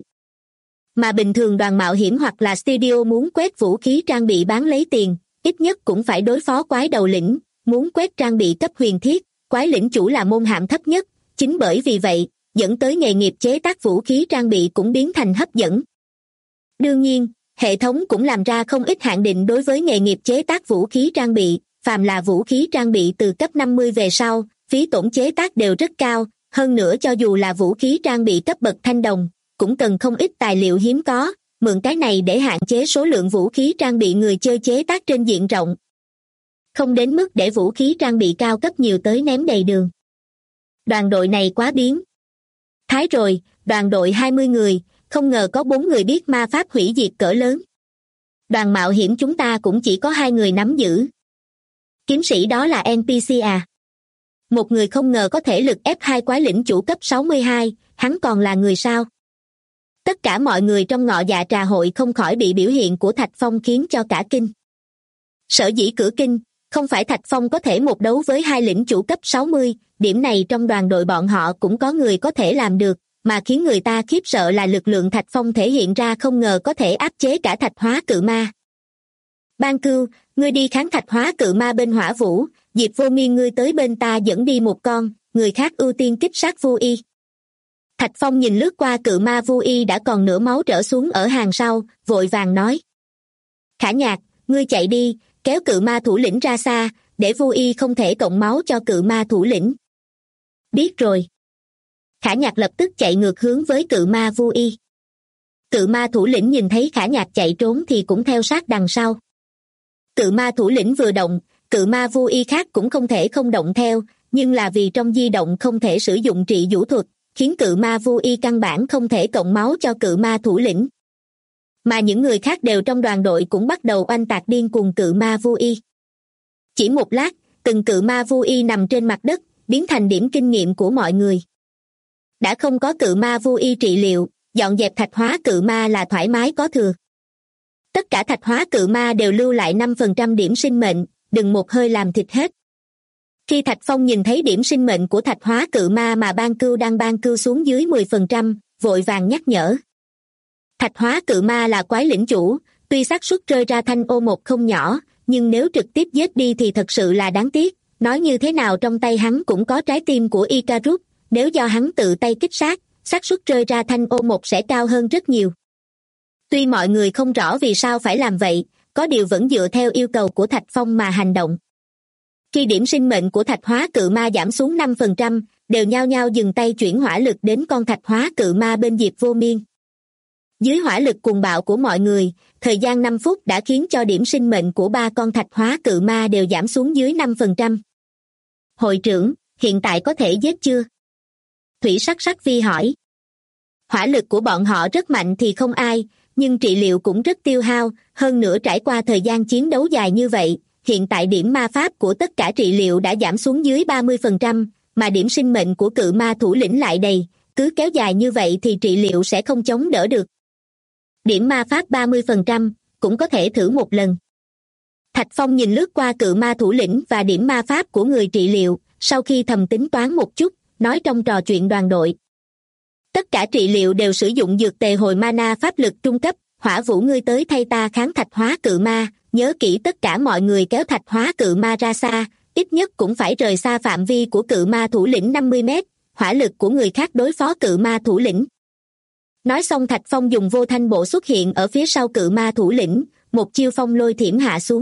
Mà bình thường đoàn mạo hiểm hoặc là studio muốn quét vũ khí trang bị bán lấy tiền, ít nhất cũng phải đối phó quái đầu lĩnh, muốn quét trang bị cấp huyền thiết, quái lĩnh chủ là môn hàm thấp nhất, chính bởi vì vậy, dẫn tới nghề nghiệp chế tác vũ khí trang bị cũng biến thành hấp dẫn. Đương nhiên, hệ thống cũng làm ra không ít hạn định đối với nghề nghiệp chế tác vũ khí trang bị, phàm là vũ khí trang bị từ cấp 50 về sau, phí tổn chế tác đều rất cao, hơn nữa cho dù là vũ khí trang bị cấp bậc thanh đồng, cũng cần không ít tài liệu hiếm có, mượn cái này để hạn chế số lượng vũ khí trang bị người chơi chế tác trên diện rộng. Không đến mức để vũ khí trang bị cao cấp nhiều tới ném đầy đường. Đoàn đội này quá biến thái rồi, đoàn đội 20 người, không ngờ có 4 người biết ma pháp hủy diệt cỡ lớn. Đoàn mạo hiểm chúng ta cũng chỉ có 2 người nắm giữ. Kiếm sĩ đó là NPC à? Một người không ngờ có thể lực ép 2 quái lĩnh chủ cấp 62, hắn còn là người sao? Tất cả mọi người trong ngọ dạ trà hội không khỏi bị biểu hiện của Thạch Phong khiến cho cả kinh. Sở dĩ cửa kinh, không phải Thạch Phong có thể một đấu với 2 lĩnh chủ cấp 60, điểm này trong đoàn đội bọn họ cũng có người có thể làm được, mà khiến người ta khiếp sợ là lực lượng Thạch Phong thể hiện ra không ngờ có thể áp chế cả thạch hóa cự ma. Ban Cưu, ngươi đi kháng thạch hóa cự ma bên Hỏa Vũ, Diệp Vô Miên ngươi tới bên ta dẫn đi một con, người khác ưu tiên kích sát Vu Y. Thạch Phong nhìn lướt qua cự ma Vu Y đã còn nửa máu trở xuống ở hàng sau, vội vàng nói. Khả Nhạc, ngươi chạy đi, kéo cự ma thủ lĩnh ra xa, để Vu Y không thể cộng máu cho cự ma thủ lĩnh. Biết rồi. Khả Nhạc lập tức chạy ngược hướng với cự ma Vu Y. Cự ma thủ lĩnh nhìn thấy Khả Nhạc chạy trốn thì cũng theo sát đằng sau. Cự ma thủ lĩnh vừa động, cự ma Vu Y khác cũng không thể không động theo, nhưng là vì trong di động không thể sử dụng trị vũ thuật, khiến cự ma Vu Y căn bản không thể cộng máu cho cự ma thủ lĩnh. Mà những người khác đều trong đoàn đội cũng bắt đầu oanh tạc điên cùng cự ma Vu Y. Chỉ một lát, từng cự ma Vu Y nằm trên mặt đất, biến thành điểm kinh nghiệm của mọi người. Đã không có cự ma Vu Y trị liệu, dọn dẹp thạch hóa cự ma là thoải mái có thừa. Tất cả thạch hóa cự ma đều lưu lại 5% điểm sinh mệnh, đừng một hơi làm thịt hết. Khi Thạch Phong nhìn thấy điểm sinh mệnh của thạch hóa cự ma mà Ban Cưu đang ban cưu xuống dưới 10%, vội vàng nhắc nhở. Thạch hóa cự ma là quái lĩnh chủ, tuy xác suất rơi ra thanh ô một không nhỏ, nhưng nếu trực tiếp giết đi thì thật sự là đáng tiếc. Nói như thế nào trong tay hắn cũng có trái tim của Icarus, nếu do hắn tự tay kích sát, xác suất rơi ra thanh ô một sẽ cao hơn rất nhiều. Tuy mọi người không rõ vì sao phải làm vậy, có điều vẫn dựa theo yêu cầu của Thạch Phong mà hành động. Khi điểm sinh mệnh của thạch hóa cự ma giảm xuống 5%, đều nhao nhao dừng tay chuyển hỏa lực đến con thạch hóa cự ma bên Diệp Vô Miên. Dưới hỏa lực cuồng bạo của mọi người, thời gian 5 phút đã khiến cho điểm sinh mệnh của 3 con thạch hóa cự ma đều giảm xuống dưới 5%. Hội trưởng, hiện tại có thể giết chưa? Thủy Sắc Sắc Vi hỏi. Hỏa lực của bọn họ rất mạnh thì không ai, nhưng trị liệu cũng rất tiêu hao, hơn nữa trải qua thời gian chiến đấu dài như vậy, hiện tại điểm ma pháp của tất cả trị liệu đã giảm xuống dưới 30%, mà điểm sinh mệnh của cự ma thủ lĩnh lại đầy, cứ kéo dài như vậy thì trị liệu sẽ không chống đỡ được. Điểm ma pháp 30%, cũng có thể thử một lần. Thạch Phong nhìn lướt qua cự ma thủ lĩnh và điểm ma pháp của người trị liệu, sau khi thầm tính toán một chút, nói trong trò chuyện đoàn đội. Tất cả trị liệu đều sử dụng dược tề hồi mana pháp lực trung cấp, Hỏa Vũ ngươi tới thay ta kháng thạch hóa cự ma, nhớ kỹ tất cả mọi người kéo thạch hóa cự ma ra xa, ít nhất cũng phải rời xa phạm vi của cự ma thủ lĩnh 50 mét, hỏa lực của người khác đối phó cự ma thủ lĩnh. Nói xong Thạch Phong dùng vô thanh bộ xuất hiện ở phía sau cự ma thủ lĩnh, một chiêu phong lôi thiểm hạ xuống.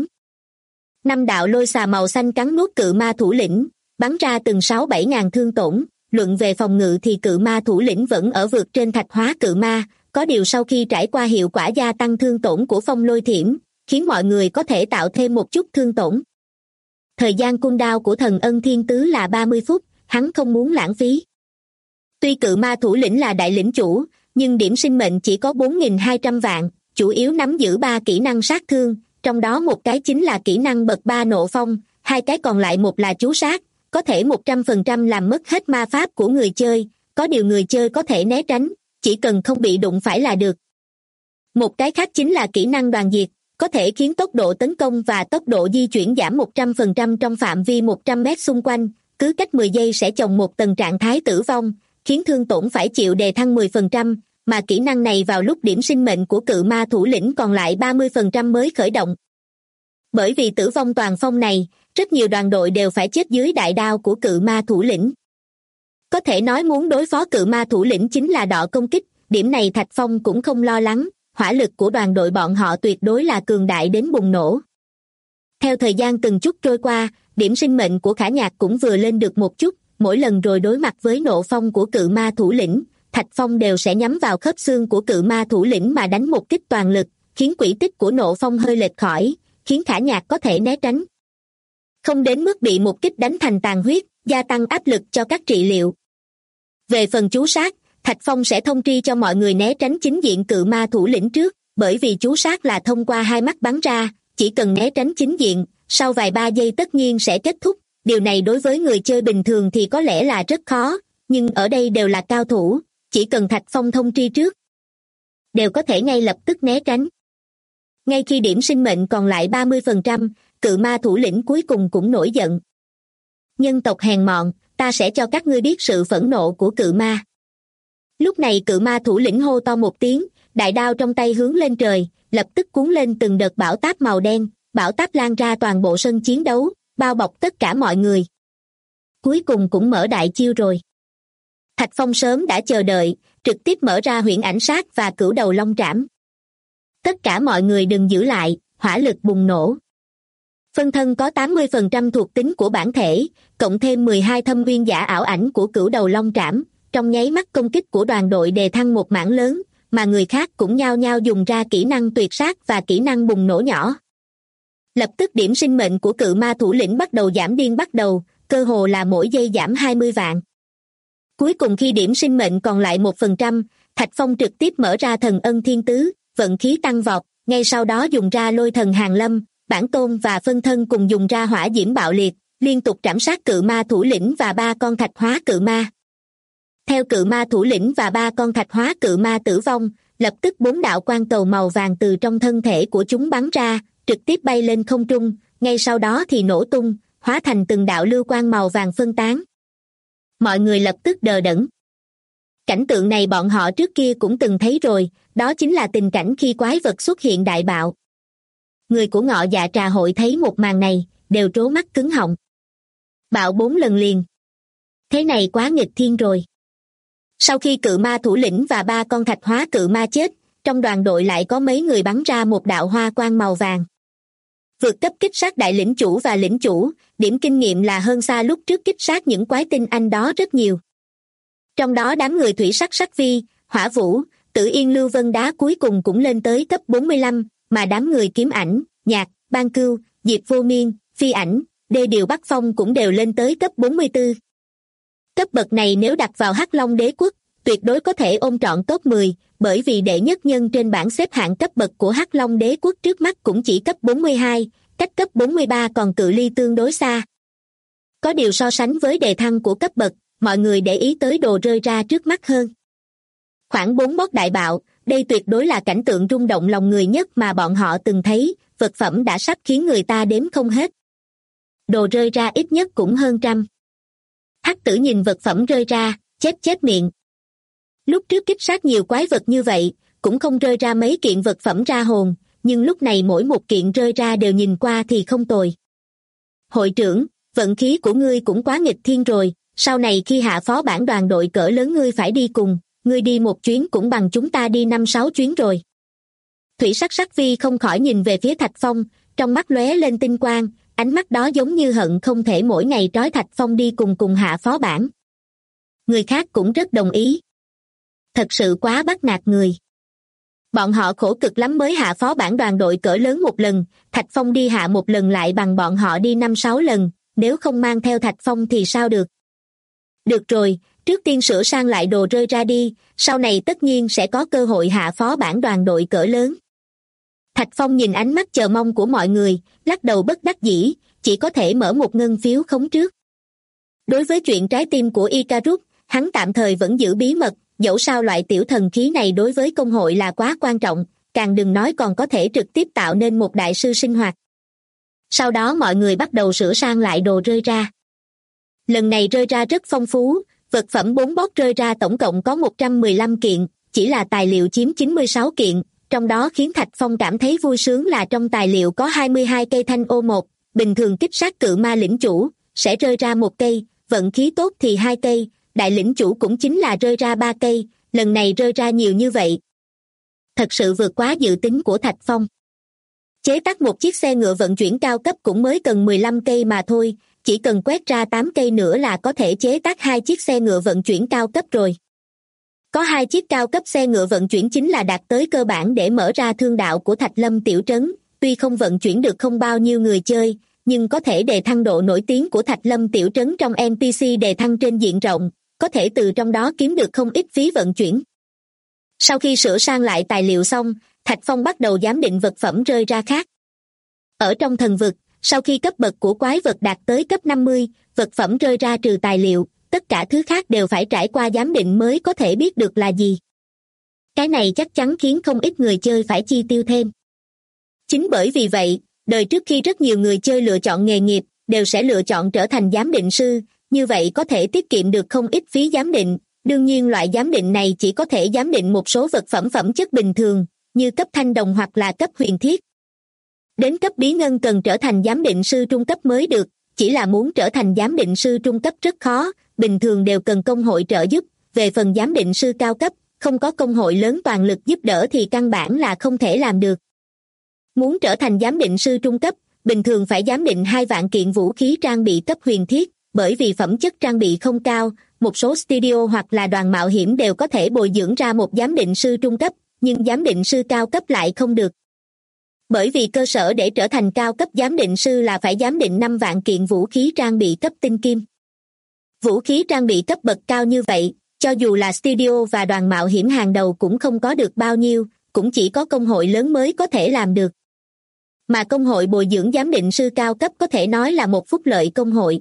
5 đạo lôi xà màu xanh cắn nuốt cự ma thủ lĩnh, bắn ra từng 6-7 ngàn thương tổn. Luận về phòng ngự thì cự ma thủ lĩnh vẫn ở vượt trên thạch hóa cự ma, có điều sau khi trải qua hiệu quả gia tăng thương tổn của phong lôi thiểm, khiến mọi người có thể tạo thêm một chút thương tổn. Thời gian cooldown của thần ân thiên tứ là 30 phút, hắn không muốn lãng phí. Tuy cự ma thủ lĩnh là đại lĩnh chủ, nhưng điểm sinh mệnh chỉ có 4.200 vạn, chủ yếu nắm giữ 3 kỹ năng sát thương, trong đó một cái chính là kỹ năng bậc 3 nộ phong, 2 cái còn lại một là chú sát, có thể 100% làm mất hết ma pháp của người chơi, có điều người chơi có thể né tránh, chỉ cần không bị đụng phải là được. Một cái khác chính là kỹ năng đoàn diệt, có thể khiến tốc độ tấn công và tốc độ di chuyển giảm 100% trong phạm vi 100 mét xung quanh, cứ cách 10 giây sẽ chồng một tầng trạng thái tử vong, khiến thương tổn phải chịu đề thăng 10%, mà kỹ năng này vào lúc điểm sinh mệnh của cự ma thủ lĩnh còn lại 30% mới khởi động. Bởi vì tử vong toàn phong này, rất nhiều đoàn đội đều phải chết dưới đại đao của cự ma thủ lĩnh. Có thể nói muốn đối phó cự ma thủ lĩnh chính là đọ công kích, điểm này Thạch Phong cũng không lo lắng, hỏa lực của đoàn đội bọn họ tuyệt đối là cường đại đến bùng nổ. Theo thời gian từng chút trôi qua, điểm sinh mệnh của Khả Nhạc cũng vừa lên được một chút, mỗi lần rồi đối mặt với nộ phong của cự ma thủ lĩnh, Thạch Phong đều sẽ nhắm vào khớp xương của cự ma thủ lĩnh mà đánh một kích toàn lực, khiến quỹ tích của nộ phong hơi lệch khỏi, khiến Khả Nhạc có thể né tránh. Không đến mức bị một kích đánh thành tàn huyết, gia tăng áp lực cho các trị liệu. Về phần chú sát, Thạch Phong sẽ thông tri cho mọi người né tránh chính diện cự ma thủ lĩnh trước, bởi vì chú sát là thông qua hai mắt bắn ra, chỉ cần né tránh chính diện, sau vài 3 giây tất nhiên sẽ kết thúc. Điều này đối với người chơi bình thường thì có lẽ là rất khó, nhưng ở đây đều là cao thủ, chỉ cần Thạch Phong thông tri trước, đều có thể ngay lập tức né tránh. Ngay khi điểm sinh mệnh còn lại 30%, cự ma thủ lĩnh cuối cùng cũng nổi giận. Nhân tộc hèn mọn, ta sẽ cho các ngươi biết sự phẫn nộ của cự ma. Lúc này cự ma thủ lĩnh hô to một tiếng, đại đao trong tay hướng lên trời, lập tức cuốn lên từng đợt bão táp màu đen, bão táp lan ra toàn bộ sân chiến đấu, bao bọc tất cả mọi người. Cuối cùng cũng mở đại chiêu rồi. Thạch Phong sớm đã chờ đợi, trực tiếp mở ra huyễn ảnh sát và cửu đầu long trảm. Tất cả mọi người đừng giữ lại, hỏa lực bùng nổ. Phân thân có 80% thuộc tính của bản thể, cộng thêm 12 thâm viên giả ảo ảnh của cửu đầu long trảm, trong nháy mắt công kích của đoàn đội đề thăng một mảng lớn, mà người khác cũng nhao nhao dùng ra kỹ năng tuyệt sát và kỹ năng bùng nổ nhỏ. Lập tức điểm sinh mệnh của cự ma thủ lĩnh bắt đầu giảm điên bắt đầu, cơ hồ là mỗi giây giảm 20 vạn. Cuối cùng khi điểm sinh mệnh còn lại 1%, Thạch Phong trực tiếp mở ra thần ân thiên tứ, vận khí tăng vọt, ngay sau đó dùng ra lôi thần hàng lâm, bản tôn và phân thân cùng dùng ra hỏa diễm bạo liệt, liên tục trảm sát cự ma thủ lĩnh và 3 con thạch hóa cự ma. Theo cự ma thủ lĩnh và 3 con thạch hóa cự ma tử vong, lập tức 4 đạo quang cầu màu vàng từ trong thân thể của chúng bắn ra, trực tiếp bay lên không trung, ngay sau đó thì nổ tung, hóa thành từng đạo lưu quang màu vàng phân tán. Mọi người lập tức đờ đẫn. Cảnh tượng này bọn họ trước kia cũng từng thấy rồi, đó chính là tình cảnh khi quái vật xuất hiện đại bạo. Người của Ngọ Dạ Trà hội thấy một màn này, đều trố mắt cứng họng. Bạo 4 lần liền. Thế này quá nghịch thiên rồi. Sau khi cự ma thủ lĩnh và 3 con thạch hóa cự ma chết, trong đoàn đội lại có mấy người bắn ra một đạo hoa quang màu vàng. Vượt cấp kích sát đại lĩnh chủ và lĩnh chủ, điểm kinh nghiệm là hơn xa lúc trước kích sát những quái tinh anh đó rất nhiều. Trong đó đám người thủy sắc sắc vi, hỏa vũ, tử yên lưu vân đá cuối cùng cũng lên tới cấp 45, mà đám người kiếm ảnh, nhạc, ban cưu, diệp vô miên, phi ảnh, đê điều bắc phong cũng đều lên tới cấp 44. Cấp bậc này nếu đặt vào Hắc Long đế quốc, tuyệt đối có thể ôm trọn top 10, bởi vì đệ nhất nhân trên bảng xếp hạng cấp bậc của Hắc Long đế quốc trước mắt cũng chỉ cấp 42, cách cấp 43 còn cự ly tương đối xa. Có điều so sánh với đề thăng của cấp bậc, mọi người để ý tới đồ rơi ra trước mắt hơn. Khoảng 4 boss đại bạo, đây tuyệt đối là cảnh tượng rung động lòng người nhất mà bọn họ từng thấy, vật phẩm đã sắp khiến người ta đếm không hết. Đồ rơi ra ít nhất cũng hơn trăm. Hắc tử nhìn vật phẩm rơi ra, chép miệng. Lúc trước kích sát nhiều quái vật như vậy, cũng không rơi ra mấy kiện vật phẩm ra hồn, nhưng lúc này mỗi một kiện rơi ra đều nhìn qua thì không tồi. Hội trưởng, vận khí của ngươi cũng quá nghịch thiên rồi, sau này khi hạ phó bản đoàn đội cỡ lớn ngươi phải đi cùng, ngươi đi một chuyến cũng bằng chúng ta đi 5-6 chuyến rồi. Thủy sắc sắc vi không khỏi nhìn về phía Thạch Phong, trong mắt lóe lên tinh quang, ánh mắt đó giống như hận không thể mỗi ngày trói Thạch Phong đi cùng hạ phó bản. Người khác cũng rất đồng ý. Thật sự quá bắt nạt người. Bọn họ khổ cực lắm mới hạ phó bản đoàn đội cỡ lớn một lần, Thạch Phong đi hạ một lần lại bằng bọn họ đi 5-6 lần, nếu không mang theo Thạch Phong thì sao được. Được rồi, trước tiên sửa sang lại đồ rơi ra đi, sau này tất nhiên sẽ có cơ hội hạ phó bản đoàn đội cỡ lớn. Thạch Phong nhìn ánh mắt chờ mong của mọi người, lắc đầu bất đắc dĩ, chỉ có thể mở một ngân phiếu khống trước. Đối với chuyện trái tim của Icarus, hắn tạm thời vẫn giữ bí mật, dẫu sao loại tiểu thần khí này đối với công hội là quá quan trọng, càng đừng nói còn có thể trực tiếp tạo nên một đại sư sinh hoạt. Sau đó mọi người bắt đầu sửa sang lại đồ rơi ra. Lần này rơi ra rất phong phú, vật phẩm 4 boss rơi ra tổng cộng có 115 kiện, chỉ là tài liệu chiếm 96 kiện, trong đó khiến Thạch Phong cảm thấy vui sướng là trong tài liệu có 22 cây thanh ô 1, bình thường kích sát cự ma lĩnh chủ, sẽ rơi ra 1 cây, vận khí tốt thì 2 cây, đại lĩnh chủ cũng chính là rơi ra 3 cây, lần này rơi ra nhiều như vậy. Thật sự vượt quá dự tính của Thạch Phong. Chế tác một chiếc xe ngựa vận chuyển cao cấp cũng mới cần 15 cây mà thôi, chỉ cần quét ra 8 cây nữa là có thể chế tác 2 chiếc xe ngựa vận chuyển cao cấp rồi. Có 2 chiếc cao cấp xe ngựa vận chuyển chính là đạt tới cơ bản để mở ra thương đạo của Thạch Lâm tiểu trấn, tuy không vận chuyển được không bao nhiêu người chơi, nhưng có thể đề thăng độ nổi tiếng của Thạch Lâm tiểu trấn trong NPC đề thăng trên diện rộng, có thể từ trong đó kiếm được không ít phí vận chuyển. Sau khi sửa sang lại tài liệu xong, Thạch Phong bắt đầu giám định vật phẩm rơi ra khác. Ở trong thần vực, sau khi cấp bậc của quái vật đạt tới cấp 50, vật phẩm rơi ra trừ tài liệu, tất cả thứ khác đều phải trải qua giám định mới có thể biết được là gì. Cái này chắc chắn khiến không ít người chơi phải chi tiêu thêm. Chính bởi vì vậy, đời trước khi rất nhiều người chơi lựa chọn nghề nghiệp, đều sẽ lựa chọn trở thành giám định sư, như vậy có thể tiết kiệm được không ít phí giám định. Đương nhiên loại giám định này chỉ có thể giám định một số vật phẩm phẩm chất bình thường, như cấp thanh đồng hoặc là cấp huyền thiết. Đến cấp bí ngân cần trở thành giám định sư trung cấp mới được, chỉ là muốn trở thành giám định sư trung cấp rất khó, bình thường đều cần công hội trợ giúp, về phần giám định sư cao cấp, không có công hội lớn toàn lực giúp đỡ thì căn bản là không thể làm được. Muốn trở thành giám định sư trung cấp, bình thường phải giám định 2 vạn kiện vũ khí trang bị cấp huyền thiết, bởi vì phẩm chất trang bị không cao, một số studio hoặc là đoàn mạo hiểm đều có thể bồi dưỡng ra một giám định sư trung cấp, nhưng giám định sư cao cấp lại không được. Bởi vì cơ sở để trở thành cao cấp giám định sư là phải giám định 5 vạn kiện vũ khí trang bị cấp tinh kim. Vũ khí trang bị cấp bậc cao như vậy, cho dù là studio và đoàn mạo hiểm hàng đầu cũng không có được bao nhiêu, cũng chỉ có công hội lớn mới có thể làm được. Mà công hội bồi dưỡng giám định sư cao cấp có thể nói là một phúc lợi công hội.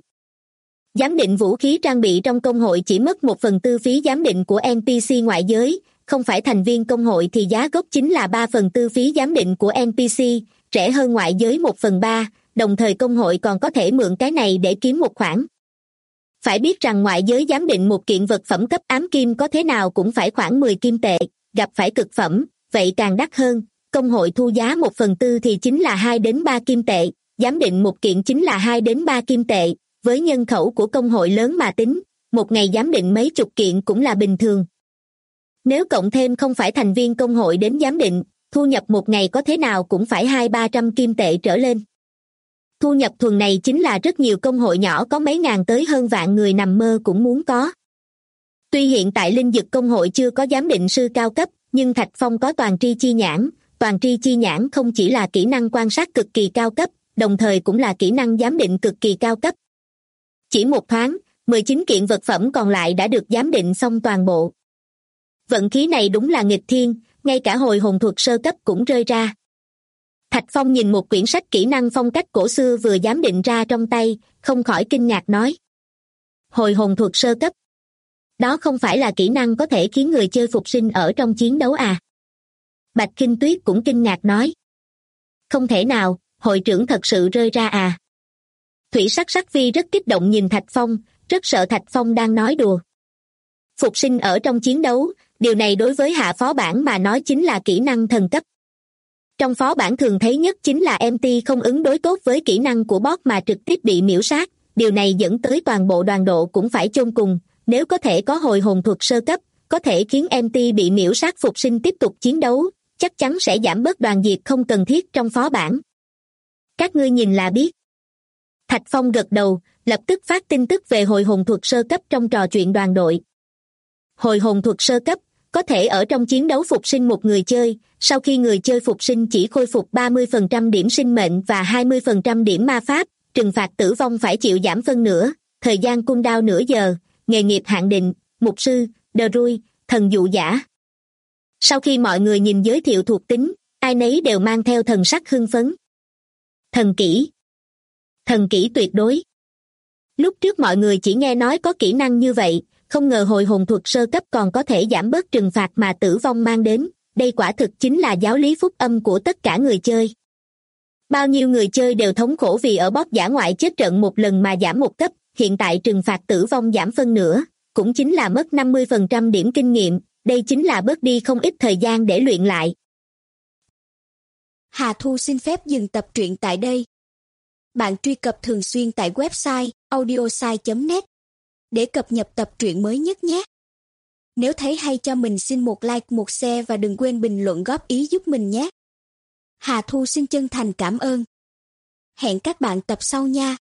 Giám định vũ khí trang bị trong công hội chỉ mất 1/4 phí giám định của NPC ngoại giới, không phải thành viên công hội thì giá gốc chính là 3/4 phí giám định của NPC, rẻ hơn ngoại giới 1/3, đồng thời công hội còn có thể mượn cái này để kiếm một khoản. Phải biết rằng ngoại giới giám định một kiện vật phẩm cấp ám kim có thế nào cũng phải khoảng 10 kim tệ, gặp phải cực phẩm, vậy càng đắt hơn, công hội thu giá 1/4 thì chính là 2 đến 3 kim tệ, giám định một kiện chính là 2 đến 3 kim tệ, với nhân khẩu của công hội lớn mà tính, một ngày giám định mấy chục kiện cũng là bình thường. Nếu cộng thêm không phải thành viên công hội đến giám định, thu nhập một ngày có thế nào cũng phải 200-300 kim tệ trở lên. Thu nhập thuần này chính là rất nhiều công hội nhỏ có mấy ngàn tới hơn vạn người nằm mơ cũng muốn có. Tuy hiện tại linh dực công hội chưa có giám định sư cao cấp, nhưng Thạch Phong có toàn tri chi nhãn. Toàn tri chi nhãn không chỉ là kỹ năng quan sát cực kỳ cao cấp, đồng thời cũng là kỹ năng giám định cực kỳ cao cấp. Chỉ một thoáng, 19 kiện vật phẩm còn lại đã được giám định xong toàn bộ. Vận khí này đúng là nghịch thiên, ngay cả hồi hồn thuật sơ cấp cũng rơi ra. Thạch Phong nhìn một quyển sách kỹ năng phong cách cổ xưa vừa giám định ra trong tay, không khỏi kinh ngạc nói. Hồi hồn thuật sơ cấp. Đó không phải là kỹ năng có thể khiến người chơi phục sinh ở trong chiến đấu à? Bạch Kinh Tuyết cũng kinh ngạc nói. Không thể nào, hội trưởng thật sự rơi ra à? Thủy Sắc Sắc Vi rất kích động nhìn Thạch Phong, rất sợ Thạch Phong đang nói đùa. Phục sinh ở trong chiến đấu, điều này đối với hạ phó bản mà nói chính là kỹ năng thần cấp. Trong phó bản thường thấy nhất chính là MT không ứng đối tốt với kỹ năng của boss mà trực tiếp bị miễu sát, điều này dẫn tới toàn bộ đoàn độ cũng phải chôn cùng, nếu có thể có hồi hồn thuật sơ cấp, có thể khiến MT bị miễu sát phục sinh tiếp tục chiến đấu, chắc chắn sẽ giảm bớt đoàn diệt không cần thiết trong phó bản. Các ngươi nhìn là biết. Thạch Phong gật đầu, lập tức phát tin tức về hồi hồn thuật sơ cấp trong trò chuyện đoàn đội. Hồi hồn thuật sơ cấp, có thể ở trong chiến đấu phục sinh một người chơi, sau khi người chơi phục sinh chỉ khôi phục 30% điểm sinh mệnh và 20% điểm ma pháp, trừng phạt tử vong phải chịu giảm phân nửa, thời gian cooldown nửa giờ, nghề nghiệp hạn định, mục sư, druid, thần dụ giả. Sau khi mọi người nhìn giới thiệu thuộc tính, ai nấy đều mang theo thần sắc hưng phấn. Thần kỹ. Thần kỹ tuyệt đối. Lúc trước mọi người chỉ nghe nói có kỹ năng như vậy, không ngờ hồi hồn thuật sơ cấp còn có thể giảm bớt trừng phạt mà tử vong mang đến, đây quả thực chính là giáo lý phúc âm của tất cả người chơi. Bao nhiêu người chơi đều thống khổ vì ở boss dã ngoại chết trận một lần mà giảm một cấp, hiện tại trừng phạt tử vong giảm phân nửa, cũng chính là mất 50% điểm kinh nghiệm, đây chính là bớt đi không ít thời gian để luyện lại. Hà Thu xin phép dừng tập truyện tại đây. Bạn truy cập thường xuyên tại website audiosai.net để cập nhật tập truyện mới nhất nhé. Nếu thấy hay cho mình xin một like, một share và đừng quên bình luận góp ý giúp mình nhé. Hà Thu xin chân thành cảm ơn. Hẹn các bạn tập sau nha.